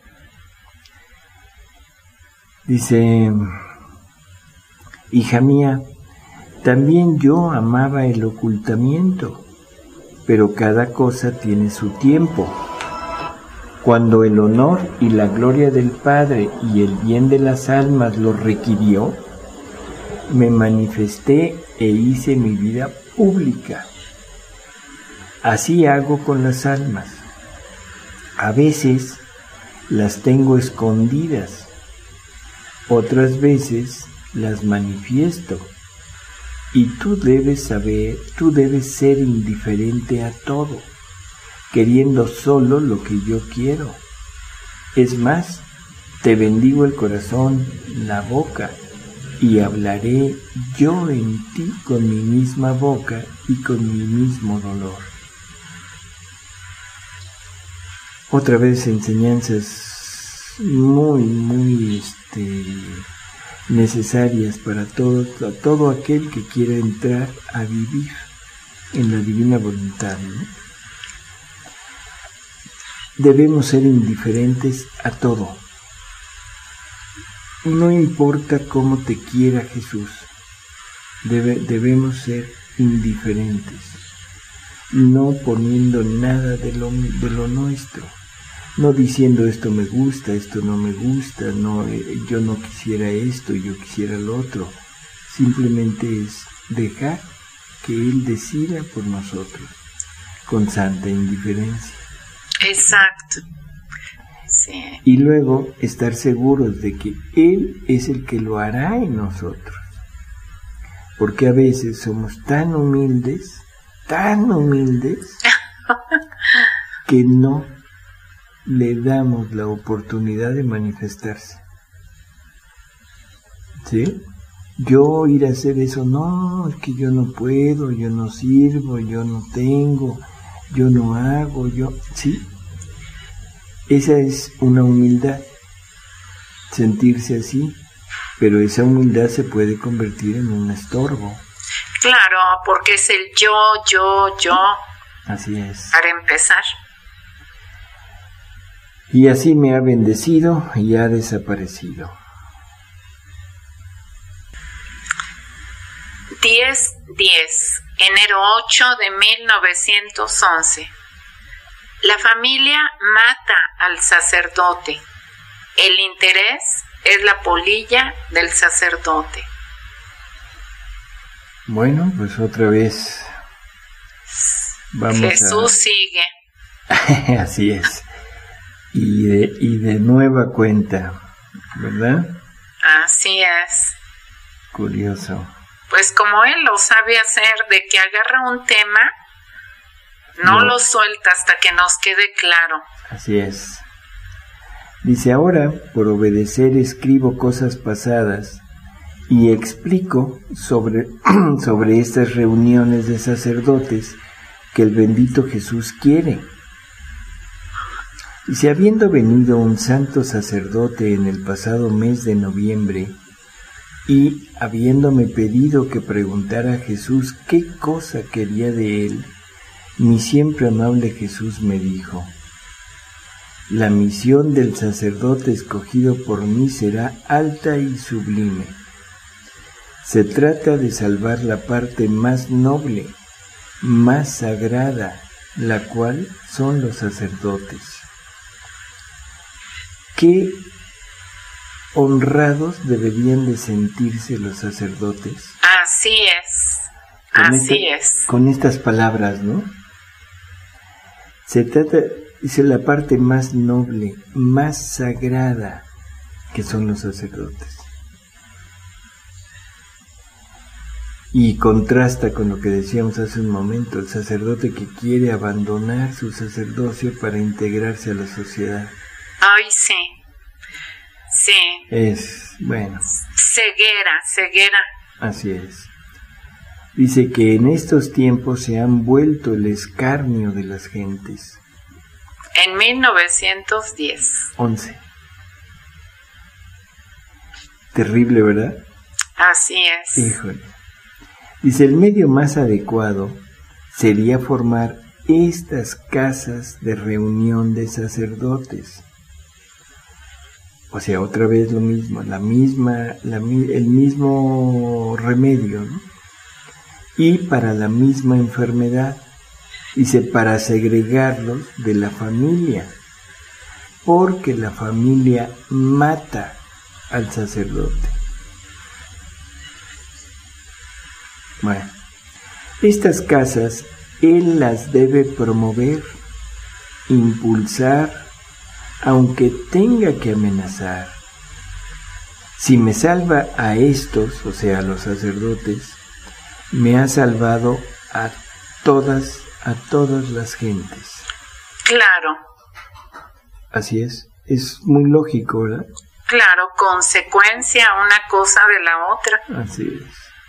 Dice, hija mía, también yo amaba el ocultamiento, pero cada cosa tiene su tiempo. Cuando el honor y la gloria del Padre y el bien de las almas lo requirió, me manifesté e hice mi vida pública. Así hago con las almas. A veces las tengo escondidas, otras veces las manifiesto. Y tú debes ser indiferente a todo, queriendo solo lo que yo quiero. Es más, Te bendigo el corazón, la boca, y hablaré yo en ti con mi misma boca y con mi mismo dolor. Otra vez enseñanzas muy necesarias para todo aquel que quiera entrar a vivir en la divina voluntad, ¿no? Debemos ser indiferentes a todo. No importa cómo te quiera Jesús, debemos ser indiferentes, no poniendo nada de lo nuestro, no diciendo esto me gusta, esto no me gusta, no, yo no quisiera esto, yo quisiera lo otro. Simplemente es dejar que Él decida por nosotros, con santa indiferencia. Exacto. Sí. Y luego estar seguros de que Él es el que lo hará en nosotros. Porque a veces somos tan humildes, que no le damos la oportunidad de manifestarse. ¿Sí? Yo ir a hacer eso, no, es que yo no puedo, yo no sirvo, yo no tengo, yo no hago, ¿sí? Esa es una humildad, sentirse así, pero esa humildad se puede convertir en un estorbo. Claro, porque es el yo. Así es. Para empezar. Y así me ha bendecido y ha desaparecido. 10/10, enero 8 de 1911. La familia mata al sacerdote. El interés es la polilla del sacerdote. Bueno, pues otra vez vamos Jesús sigue. Así es. Y de nueva cuenta, ¿verdad? Así es. Curioso. Pues como Él lo sabe hacer, de que agarra un tema, no lo suelta hasta que nos quede claro. Así es. Dice, ahora, por obedecer, escribo cosas pasadas y explico sobre estas reuniones de sacerdotes que el bendito Jesús quiere. Dice, habiendo venido un santo sacerdote en el pasado mes de noviembre y habiéndome pedido que preguntara a Jesús qué cosa quería de él, mi siempre amable Jesús me dijo, la misión del sacerdote escogido por mí será alta y sublime. Se trata de salvar la parte más noble, más sagrada, la cual son los sacerdotes. ¿Qué honrados deberían de sentirse los sacerdotes? Así es. Con estas palabras, ¿no? Se trata, dice, la parte más noble, más sagrada, que son los sacerdotes. Y contrasta con lo que decíamos hace un momento, el sacerdote que quiere abandonar su sacerdocio para integrarse a la sociedad. Ay, sí. Sí. Es, bueno. Ceguera. Así es. Dice que en estos tiempos se han vuelto el escarnio de las gentes. En 1910. 11. Terrible, ¿verdad? Así es. Híjole. Dice, el medio más adecuado sería formar estas casas de reunión de sacerdotes. O sea, otra vez lo mismo, el mismo remedio, ¿no? Y para la misma enfermedad, dice, para segregarlos de la familia, porque la familia mata al sacerdote. Bueno, estas casas él las debe promover, impulsar, aunque tenga que amenazar. Si me salva a estos, o sea, a los sacerdotes, me ha salvado a todas las gentes. Claro. Así es muy lógico, ¿verdad? Claro, consecuencia una cosa de la otra. Así es.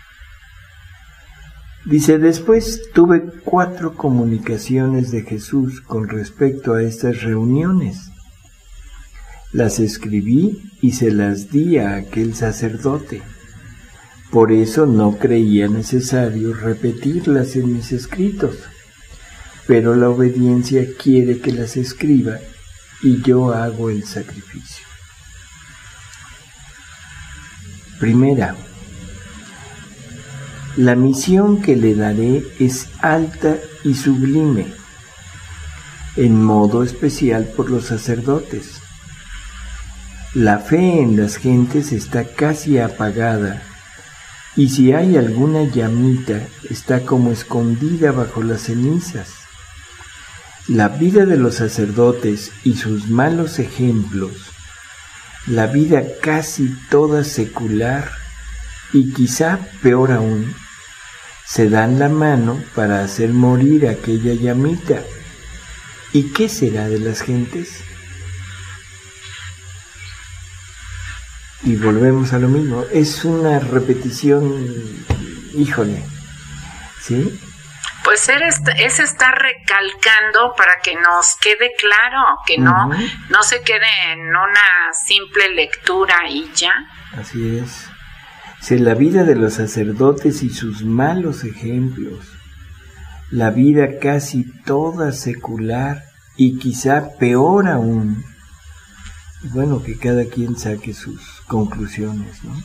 Dice, después tuve 4 comunicaciones de Jesús con respecto a estas reuniones. Las escribí y se las di a aquel sacerdote. Por eso no creía necesario repetirlas en mis escritos. Pero la obediencia quiere que las escriba y yo hago el sacrificio. Primera, la misión que le daré es alta y sublime, en modo especial por los sacerdotes. La fe en las gentes está casi apagada, y si hay alguna llamita, está como escondida bajo las cenizas. La vida de los sacerdotes y sus malos ejemplos, la vida casi toda secular, y quizá peor aún, se dan la mano para hacer morir aquella llamita. ¿Y qué será de las gentes? Y volvemos a lo mismo, es una repetición, híjole, ¿sí? Pues es estar recalcando para que nos quede claro, que no se quede en una simple lectura y ya. Así es. Si la vida de los sacerdotes y sus malos ejemplos, la vida casi toda secular y quizá peor aún, bueno, que cada quien saque sus conclusiones, ¿no?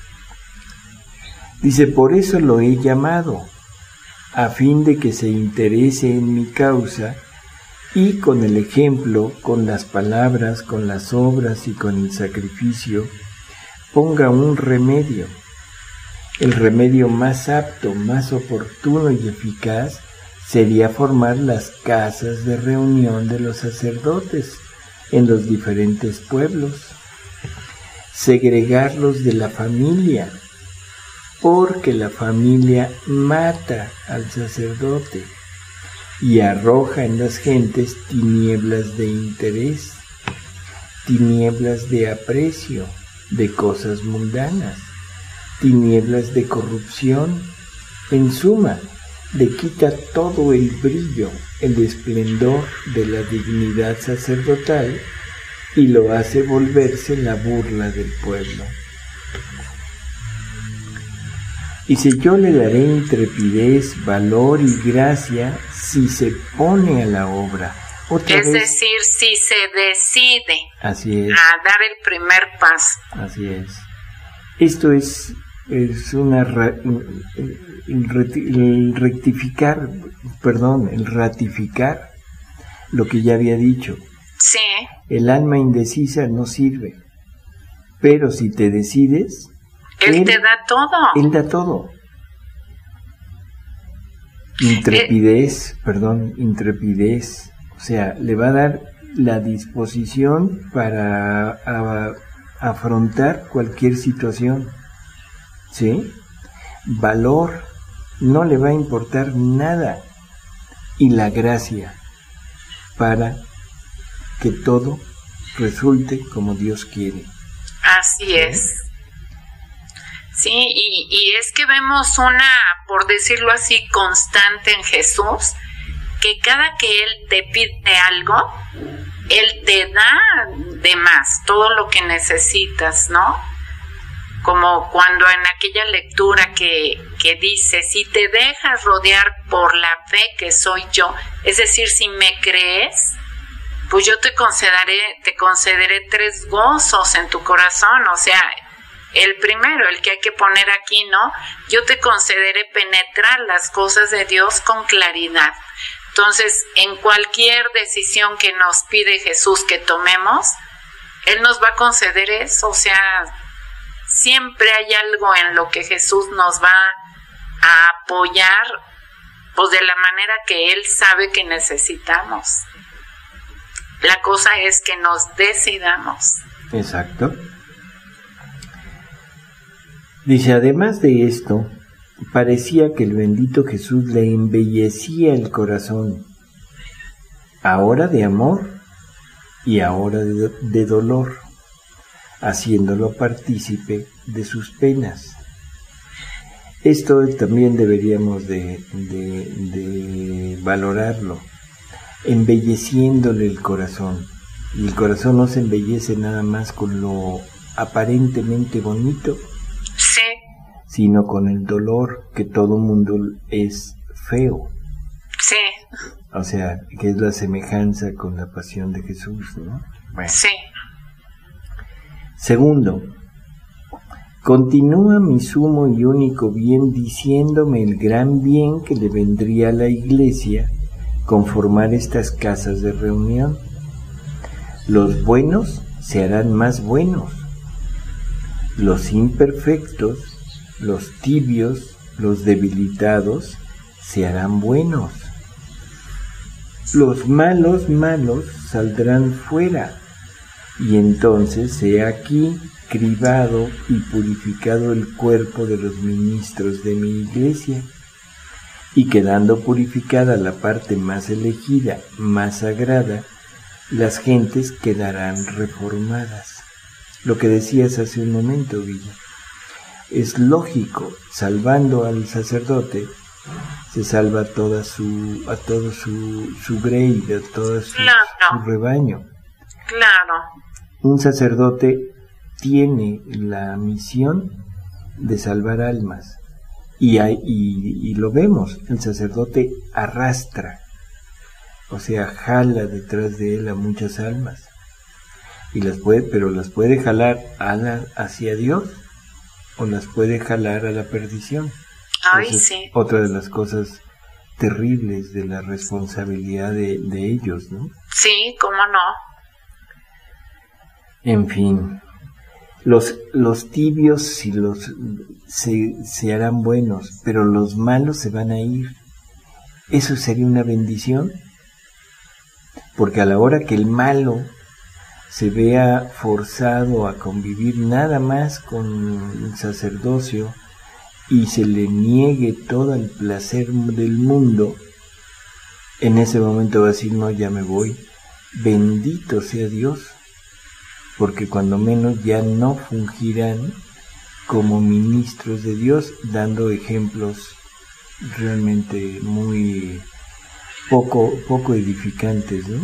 Dice, por eso lo he llamado, a fin de que se interese en mi causa y con el ejemplo, con las palabras, con las obras y con el sacrificio, ponga un remedio. El remedio más apto, más oportuno y eficaz sería formar las casas de reunión de los sacerdotes en los diferentes pueblos, segregarlos de la familia, porque la familia mata al sacerdote y arroja en las gentes tinieblas de interés, tinieblas de aprecio de cosas mundanas, tinieblas de corrupción. En suma, le quita todo el brillo, el esplendor de la dignidad sacerdotal y lo hace volverse la burla del pueblo. Y si yo le daré intrepidez, valor y gracia si se pone a la obra. Es decir, si se decide así es, a dar el primer paso. Así es. Esto es una el ratificar lo que ya había dicho. Sí. El alma indecisa no sirve, pero si te decides, Él te da todo. Él da todo. Intrepidez, o sea, le va a dar la disposición para afrontar cualquier situación, ¿sí? Valor, no le va a importar nada, y la gracia para que todo resulte como Dios quiere. Así es. Sí, y es que vemos una, por decirlo así, constante en Jesús, que cada que Él te pide algo, Él te da de más, todo lo que necesitas, ¿no? Como cuando en aquella lectura que dice, si te dejas rodear por la fe que soy yo, es decir, si me crees, pues yo te concederé 3 gozos en tu corazón, o sea, el primero, el que hay que poner aquí, ¿no? Yo te concederé penetrar las cosas de Dios con claridad. Entonces, en cualquier decisión que nos pide Jesús que tomemos, Él nos va a conceder eso, o sea, siempre hay algo en lo que Jesús nos va a apoyar, pues de la manera que Él sabe que necesitamos. La cosa es que nos decidamos. Exacto. Dice, además de esto, parecía que el bendito Jesús le embellecía el corazón, ahora de amor y ahora de dolor, haciéndolo partícipe de sus penas. Esto también deberíamos de valorarlo, embelleciéndole el corazón. Y el corazón no se embellece nada más con lo aparentemente bonito, Sí, sino con el dolor, que todo mundo es feo. sí, O sea, que es la semejanza con la pasión de Jesús, ¿no? Bueno. sí. Segundo, continúa mi sumo y único bien diciéndome el gran bien que le vendría a la iglesia con formar estas casas de reunión. Los buenos se harán más buenos, los imperfectos, los tibios, los debilitados se harán buenos. Los malos saldrán fuera, y entonces he aquí cribado y purificado el cuerpo de los ministros de mi iglesia, y quedando purificada la parte más elegida, más sagrada, las gentes quedarán reformadas. Lo que decías hace un momento, Villa, es lógico, salvando al sacerdote, se salva a todo su grey, a todo su rebaño. Claro. Un sacerdote tiene la misión de salvar almas, y lo vemos, el sacerdote arrastra, o sea, jala detrás de él a muchas almas, pero las puede jalar hacia Dios o las puede jalar a la perdición. Ay, Esa es sí. otra de las cosas terribles de la responsabilidad de ellos, ¿no? Sí, cómo no. En fin, los tibios se harán buenos, pero los malos se van a ir. ¿Eso sería una bendición? Porque a la hora que el malo se vea forzado a convivir nada más con el sacerdocio y se le niegue todo el placer del mundo, en ese momento va a decir, no, ya me voy, bendito sea Dios, porque cuando menos ya no fungirán como ministros de Dios, dando ejemplos realmente muy poco edificantes, ¿no?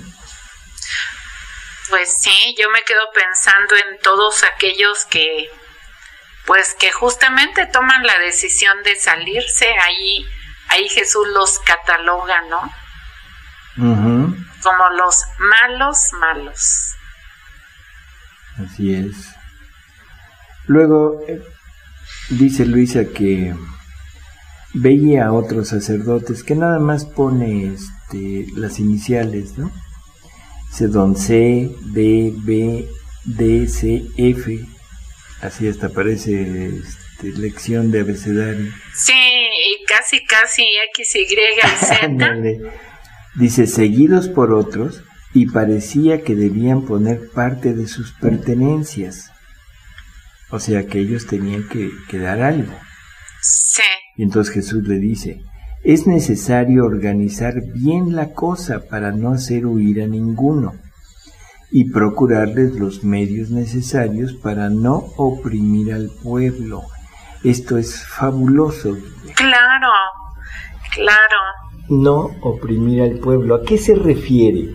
Pues sí, yo me quedo pensando en todos aquellos que justamente toman la decisión de salirse. Ahí Jesús los cataloga, ¿no? Uh-huh. Como los malos. Así es. Luego dice Luisa que veía a otros sacerdotes que nada más pone las iniciales, ¿no? C, don C, D, B, D, C, F. Así hasta parece lección de abecedario. Sí, y casi X, Y y Z. Dice, seguidos por otros, y parecía que debían poner parte de sus pertenencias. O sea que ellos tenían que dar algo. Sí. Y entonces Jesús le dice, es necesario organizar bien la cosa para no hacer huir a ninguno, y procurarles los medios necesarios para no oprimir al pueblo. Esto es fabuloso. Claro. No oprimir al pueblo. ¿A qué se refiere?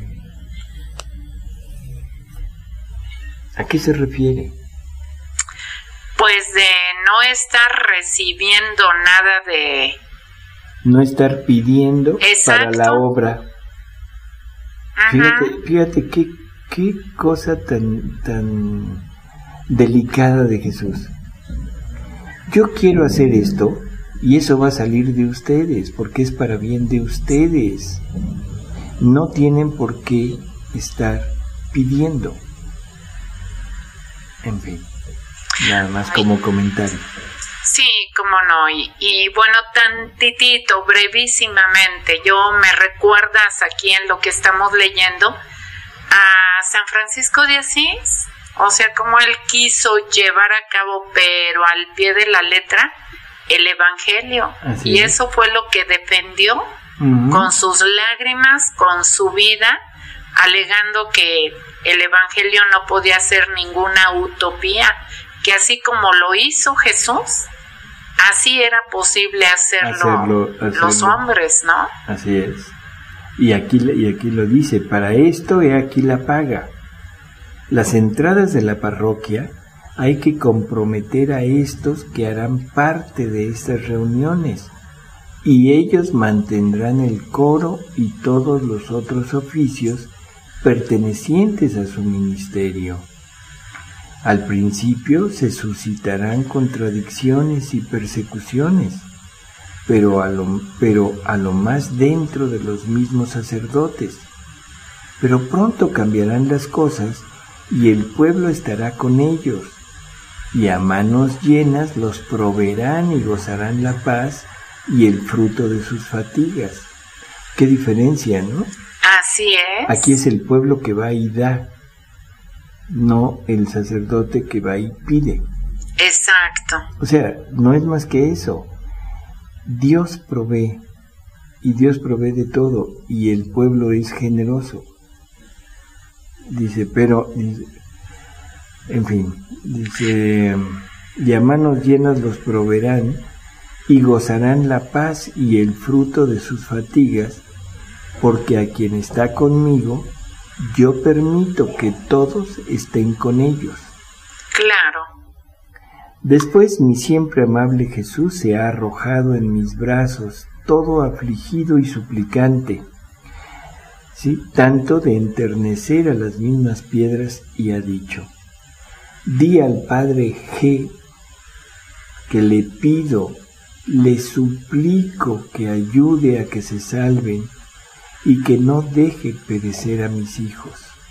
¿A qué se refiere? Pues de no estar recibiendo nada de... No estar pidiendo. Exacto. Para la obra. Uh-huh. Fíjate qué cosa tan delicada de Jesús. Yo quiero hacer esto y eso va a salir de ustedes porque es para bien de ustedes. No tienen por qué estar pidiendo. En fin, nada más como comentario. Sí, cómo no, y bueno, tantitito, brevísimamente, me recuerdas aquí en lo que estamos leyendo a San Francisco de Asís, o sea, como él quiso llevar a cabo, pero al pie de la letra, el Evangelio. Así y es. Eso fue lo que defendió con sus lágrimas, con su vida, alegando que el Evangelio no podía ser ninguna utopía, que así como lo hizo Jesús, así era posible hacerlo los hombres, ¿no? Así es. Y aquí lo dice, para esto he aquí la paga. Las entradas de la parroquia hay que comprometer a estos que harán parte de estas reuniones, y ellos mantendrán el coro y todos los otros oficios pertenecientes a su ministerio. Al principio se suscitarán contradicciones y persecuciones, pero a lo más dentro de los mismos sacerdotes. Pero pronto cambiarán las cosas y el pueblo estará con ellos, y a manos llenas los proveerán y gozarán la paz y el fruto de sus fatigas. Qué diferencia, ¿no? Así es. Aquí es el pueblo que va y da, no el sacerdote que va y pide. Exacto. O sea, no es más que eso. Dios provee, y Dios provee de todo, y el pueblo es generoso. Dice, y a manos llenas los proveerán, y gozarán la paz y el fruto de sus fatigas, porque a quien está conmigo, yo permito que todos estén con ellos. Claro. Después mi siempre amable Jesús se ha arrojado en mis brazos, todo afligido y suplicante, ¿sí? Tanto de enternecer a las mismas piedras, y ha dicho: di al Padre G que le pido, le suplico que ayude a que se salven y que no deje perecer a mis hijos.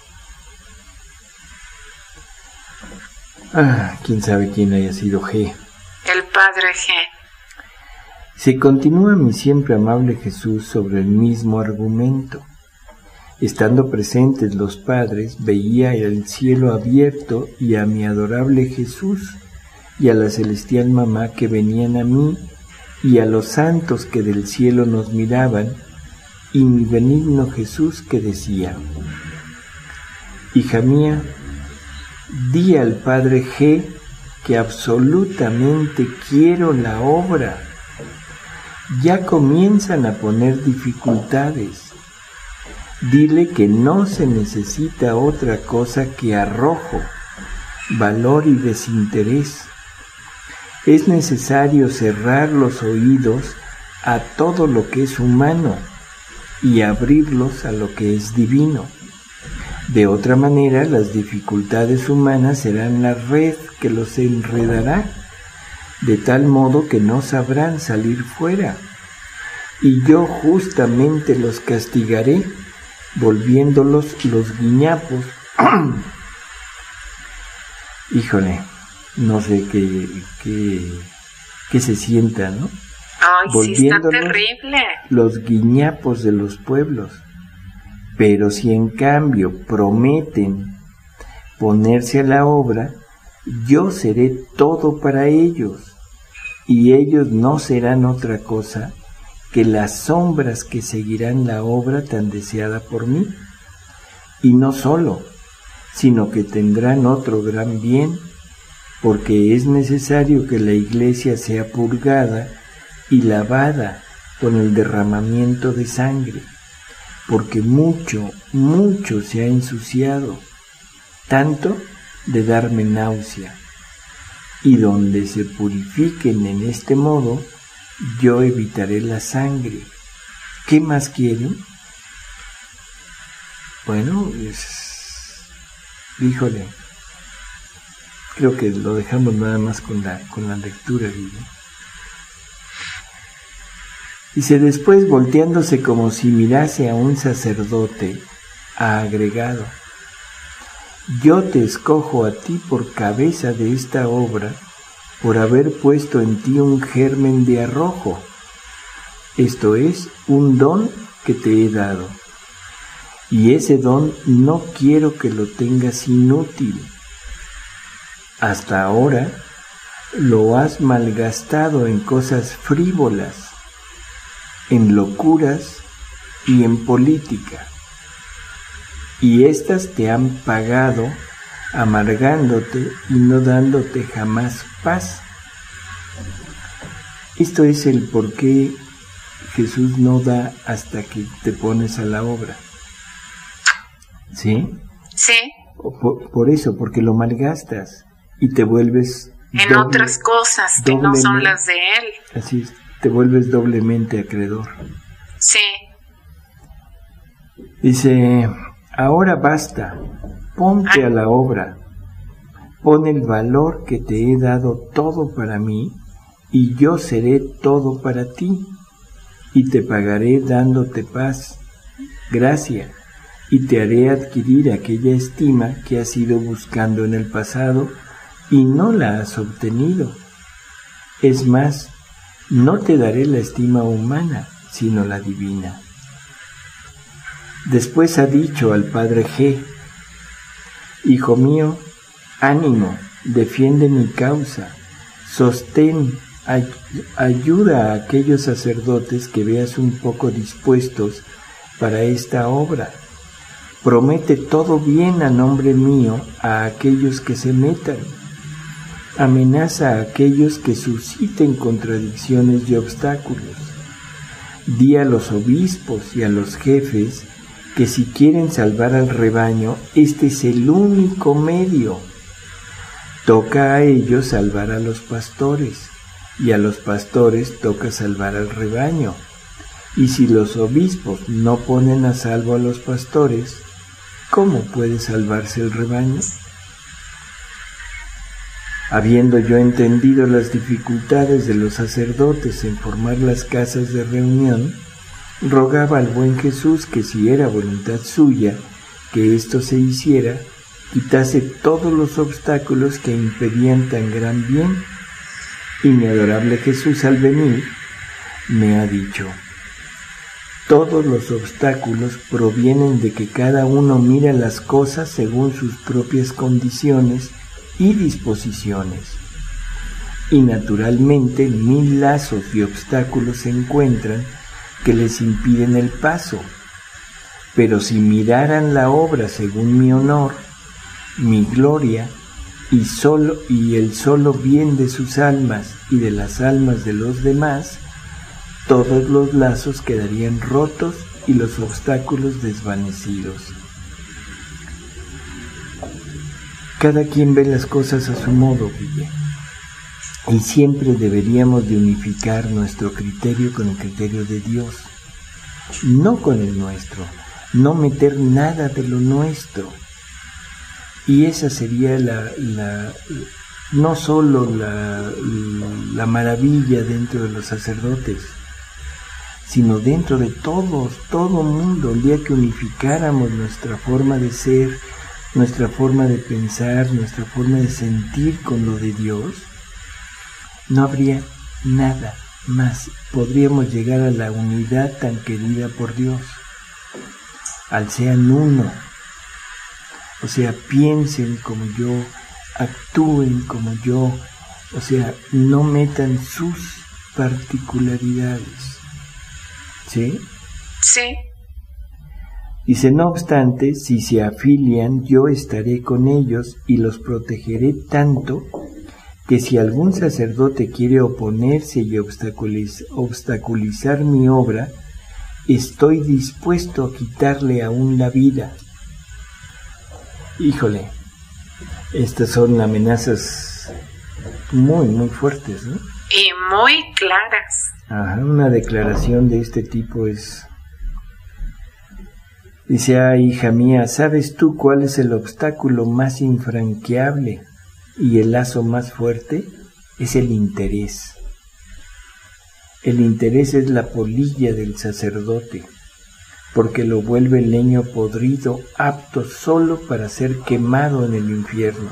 Quién sabe quién haya sido G. El Padre G. Se continúa mi siempre amable Jesús sobre el mismo argumento. Estando presentes los padres, veía el cielo abierto y a mi adorable Jesús y a la celestial mamá que venían a mí y a los santos que del cielo nos miraban, y mi benigno Jesús que decía: hija mía, di al Padre G que absolutamente quiero la obra. Ya comienzan a poner dificultades. Dile que no se necesita otra cosa que arrojo, valor y desinterés. Es necesario cerrar los oídos a todo lo que es humano y abrirlos a lo que es divino. De otra manera, las dificultades humanas serán la red que los enredará, de tal modo que no sabrán salir fuera. Y yo justamente los castigaré, volviéndolos los guiñapos. Híjole, no sé qué se sienta, ¿no? Ay, sí, está terrible. Los guiñapos de los pueblos. Pero si en cambio prometen ponerse a la obra, yo seré todo para ellos, y ellos no serán otra cosa que las sombras que seguirán la obra tan deseada por mí. Y no solo, sino que tendrán otro gran bien, porque es necesario que la iglesia sea purgada y lavada con el derramamiento de sangre, porque mucho se ha ensuciado, tanto de darme náusea. Y donde se purifiquen en este modo, yo evitaré la sangre. ¿Qué más quieren? Bueno, híjole, creo que lo dejamos nada más con la lectura, ¿no? Dice, después, volteándose como si mirase a un sacerdote, ha agregado: yo te escojo a ti por cabeza de esta obra, por haber puesto en ti un germen de arrojo, esto es, un don que te he dado. Y ese don no quiero que lo tengas inútil. Hasta ahora lo has malgastado en cosas frívolas, en locuras y en política. y éstas te han pagado amargándote y no dándote jamás paz. Esto es el por qué Jesús no da hasta que te pones a la obra. ¿Sí? Sí. Por eso, porque lo malgastas y te vuelves en otras cosas que no son las de Él. Así es, te vuelves doblemente acreedor. Sí. Dice, ahora basta, ponte a la obra, pon el valor que te he dado todo para mí, y yo seré todo para ti, y te pagaré dándote paz, gracia, y te haré adquirir aquella estima que has ido buscando en el pasado y no la has obtenido. Es más, no te daré la estima humana, sino la divina. Después ha dicho al padre G, hijo mío, ánimo, defiende mi causa, sostén, ayuda a aquellos sacerdotes que veas un poco dispuestos para esta obra. Promete todo bien a nombre mío a aquellos que se metan. Amenaza a aquellos que susciten contradicciones y obstáculos. Di a los obispos y a los jefes que si quieren salvar al rebaño, este es el único medio. Toca a ellos salvar a los pastores, y a los pastores toca salvar al rebaño. Y si los obispos no ponen a salvo a los pastores, ¿cómo puede salvarse el rebaño? Habiendo yo entendido las dificultades de los sacerdotes en formar las casas de reunión, rogaba al buen Jesús que si era voluntad suya que esto se hiciera, quitase todos los obstáculos que impedían tan gran bien. Y mi adorable Jesús al venir me ha dicho, todos los obstáculos provienen de que cada uno mira las cosas según sus propias condiciones y disposiciones. Y naturalmente 1000 lazos y obstáculos se encuentran que les impiden el paso. Pero si miraran la obra según mi honor, mi gloria y el solo bien de sus almas y de las almas de los demás, todos los lazos quedarían rotos y los obstáculos desvanecidos. Cada quien ve las cosas a su modo, Guille, y siempre deberíamos de unificar nuestro criterio con el criterio de Dios, no con el nuestro, no meter nada de lo nuestro. Y esa sería no solo la maravilla dentro de los sacerdotes, sino dentro de todo mundo. El día que unificáramos nuestra forma de ser, nuestra forma de pensar, nuestra forma de sentir con lo de Dios, no habría nada más. Podríamos llegar a la unidad tan querida por Dios, al sean uno. O sea, piensen como yo, actúen como yo, o sea, no metan sus particularidades. ¿Sí? Sí. Dice, no obstante, si se afilian, yo estaré con ellos y los protegeré tanto que si algún sacerdote quiere oponerse y obstaculizar mi obra, estoy dispuesto a quitarle aún la vida. Híjole, estas son amenazas muy, muy fuertes, ¿no? Y muy claras. Ajá, una declaración de este tipo es... Dice, hija mía, ¿sabes tú cuál es el obstáculo más infranqueable y el lazo más fuerte? Es el interés. El interés es la polilla del sacerdote, porque lo vuelve leño podrido, apto solo para ser quemado en el infierno.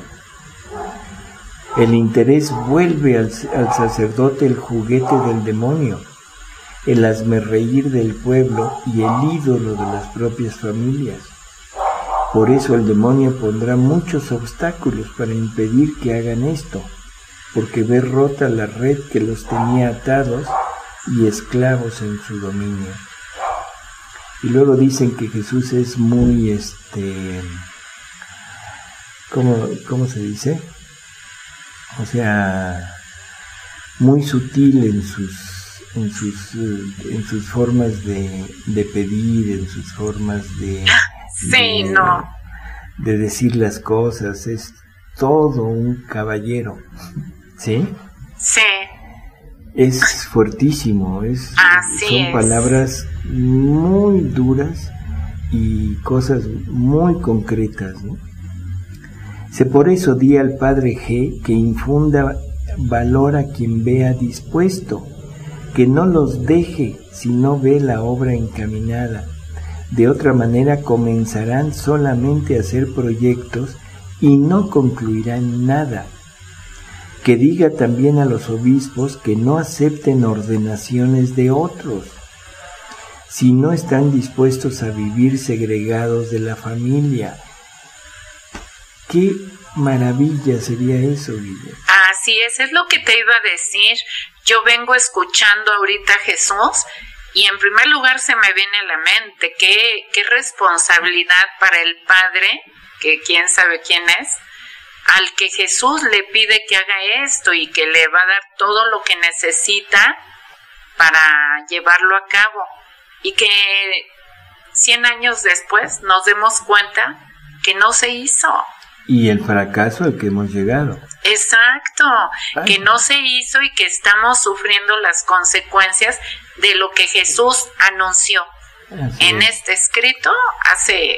El interés vuelve al sacerdote el juguete del demonio, el hazmerreír del pueblo y el ídolo de las propias familias. Por eso el demonio pondrá muchos obstáculos para impedir que hagan esto, porque ve rota la red que los tenía atados y esclavos en su dominio. Y luego dicen que Jesús es muy, ¿cómo se dice? O sea, muy sutil en sus formas de pedir, en sus formas de decir las cosas. Es todo un caballero, ¿sí? Sí. Es fuertísimo, son palabras muy duras y cosas muy concretas, ¿no? Por eso di al Padre G que infunda valor a quien vea dispuesto, que no los deje si no ve la obra encaminada. De otra manera comenzarán solamente a hacer proyectos y no concluirán nada. Que diga también a los obispos que no acepten ordenaciones de otros, si no están dispuestos a vivir segregados de la familia. ¡Qué maravilla sería eso, Guille! Así es lo que te iba a decir. Yo vengo escuchando ahorita a Jesús y en primer lugar se me viene a la mente qué responsabilidad para el Padre, que quién sabe quién es, al que Jesús le pide que haga esto y que le va a dar todo lo que necesita para llevarlo a cabo. Y que 100 años después nos demos cuenta que no se hizo. Y el fracaso al que hemos llegado. Exacto, que no se hizo y que estamos sufriendo las consecuencias de lo que Jesús anunció en este escrito hace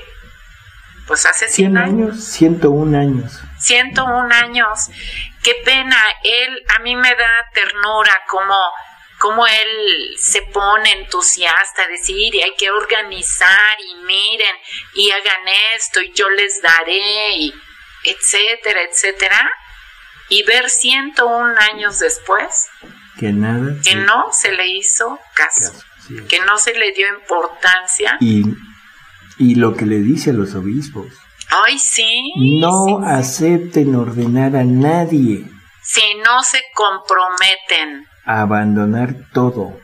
100 años. 101 años. 101 años. Qué pena, a mí me da ternura como él se pone entusiasta a decir, hay que organizar y miren, y hagan esto, y yo les daré, y etcétera, etcétera, y ver 101 años después que nada, que no se le hizo caso, que no se le dio importancia. Y lo que le dice a los obispos. ¡Ay, sí! No acepten ordenar a nadie. Si no se comprometen a abandonar todo.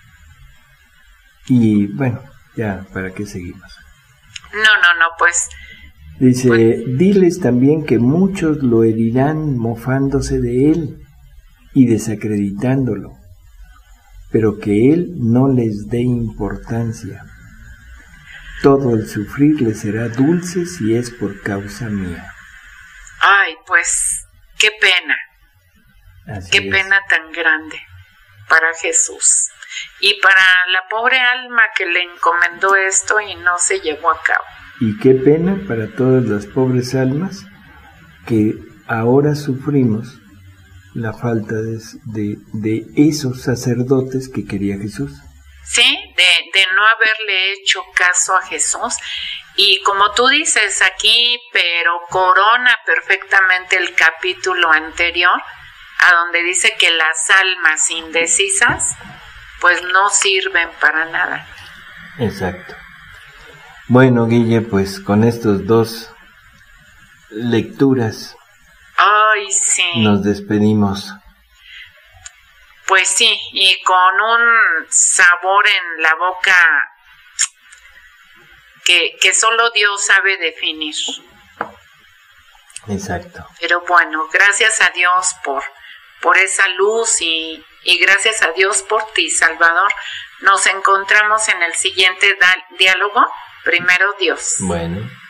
Y bueno, ya, ¿para qué seguimos? No, pues... Dice, diles también que muchos lo herirán mofándose de él y desacreditándolo, pero que él no les dé importancia. Todo el sufrir les será dulce si es por causa mía. Ay, pues, qué pena. Qué pena tan grande para Jesús. Y para la pobre alma que le encomendó esto y no se llevó a cabo. Y qué pena para todas las pobres almas que ahora sufrimos la falta de esos sacerdotes que quería Jesús. Sí, de no haberle hecho caso a Jesús. Y como tú dices aquí, pero corona perfectamente el capítulo anterior, a donde dice que las almas indecisas, pues no sirven para nada. Exacto. Bueno, Guille, pues con estos dos lecturas, ay, sí, nos despedimos. Pues sí, y con un sabor en la boca que solo Dios sabe definir. Exacto. Pero bueno, gracias a Dios por esa luz y gracias a Dios por ti, Salvador. Nos encontramos en el siguiente diálogo. Primero Dios. Bueno.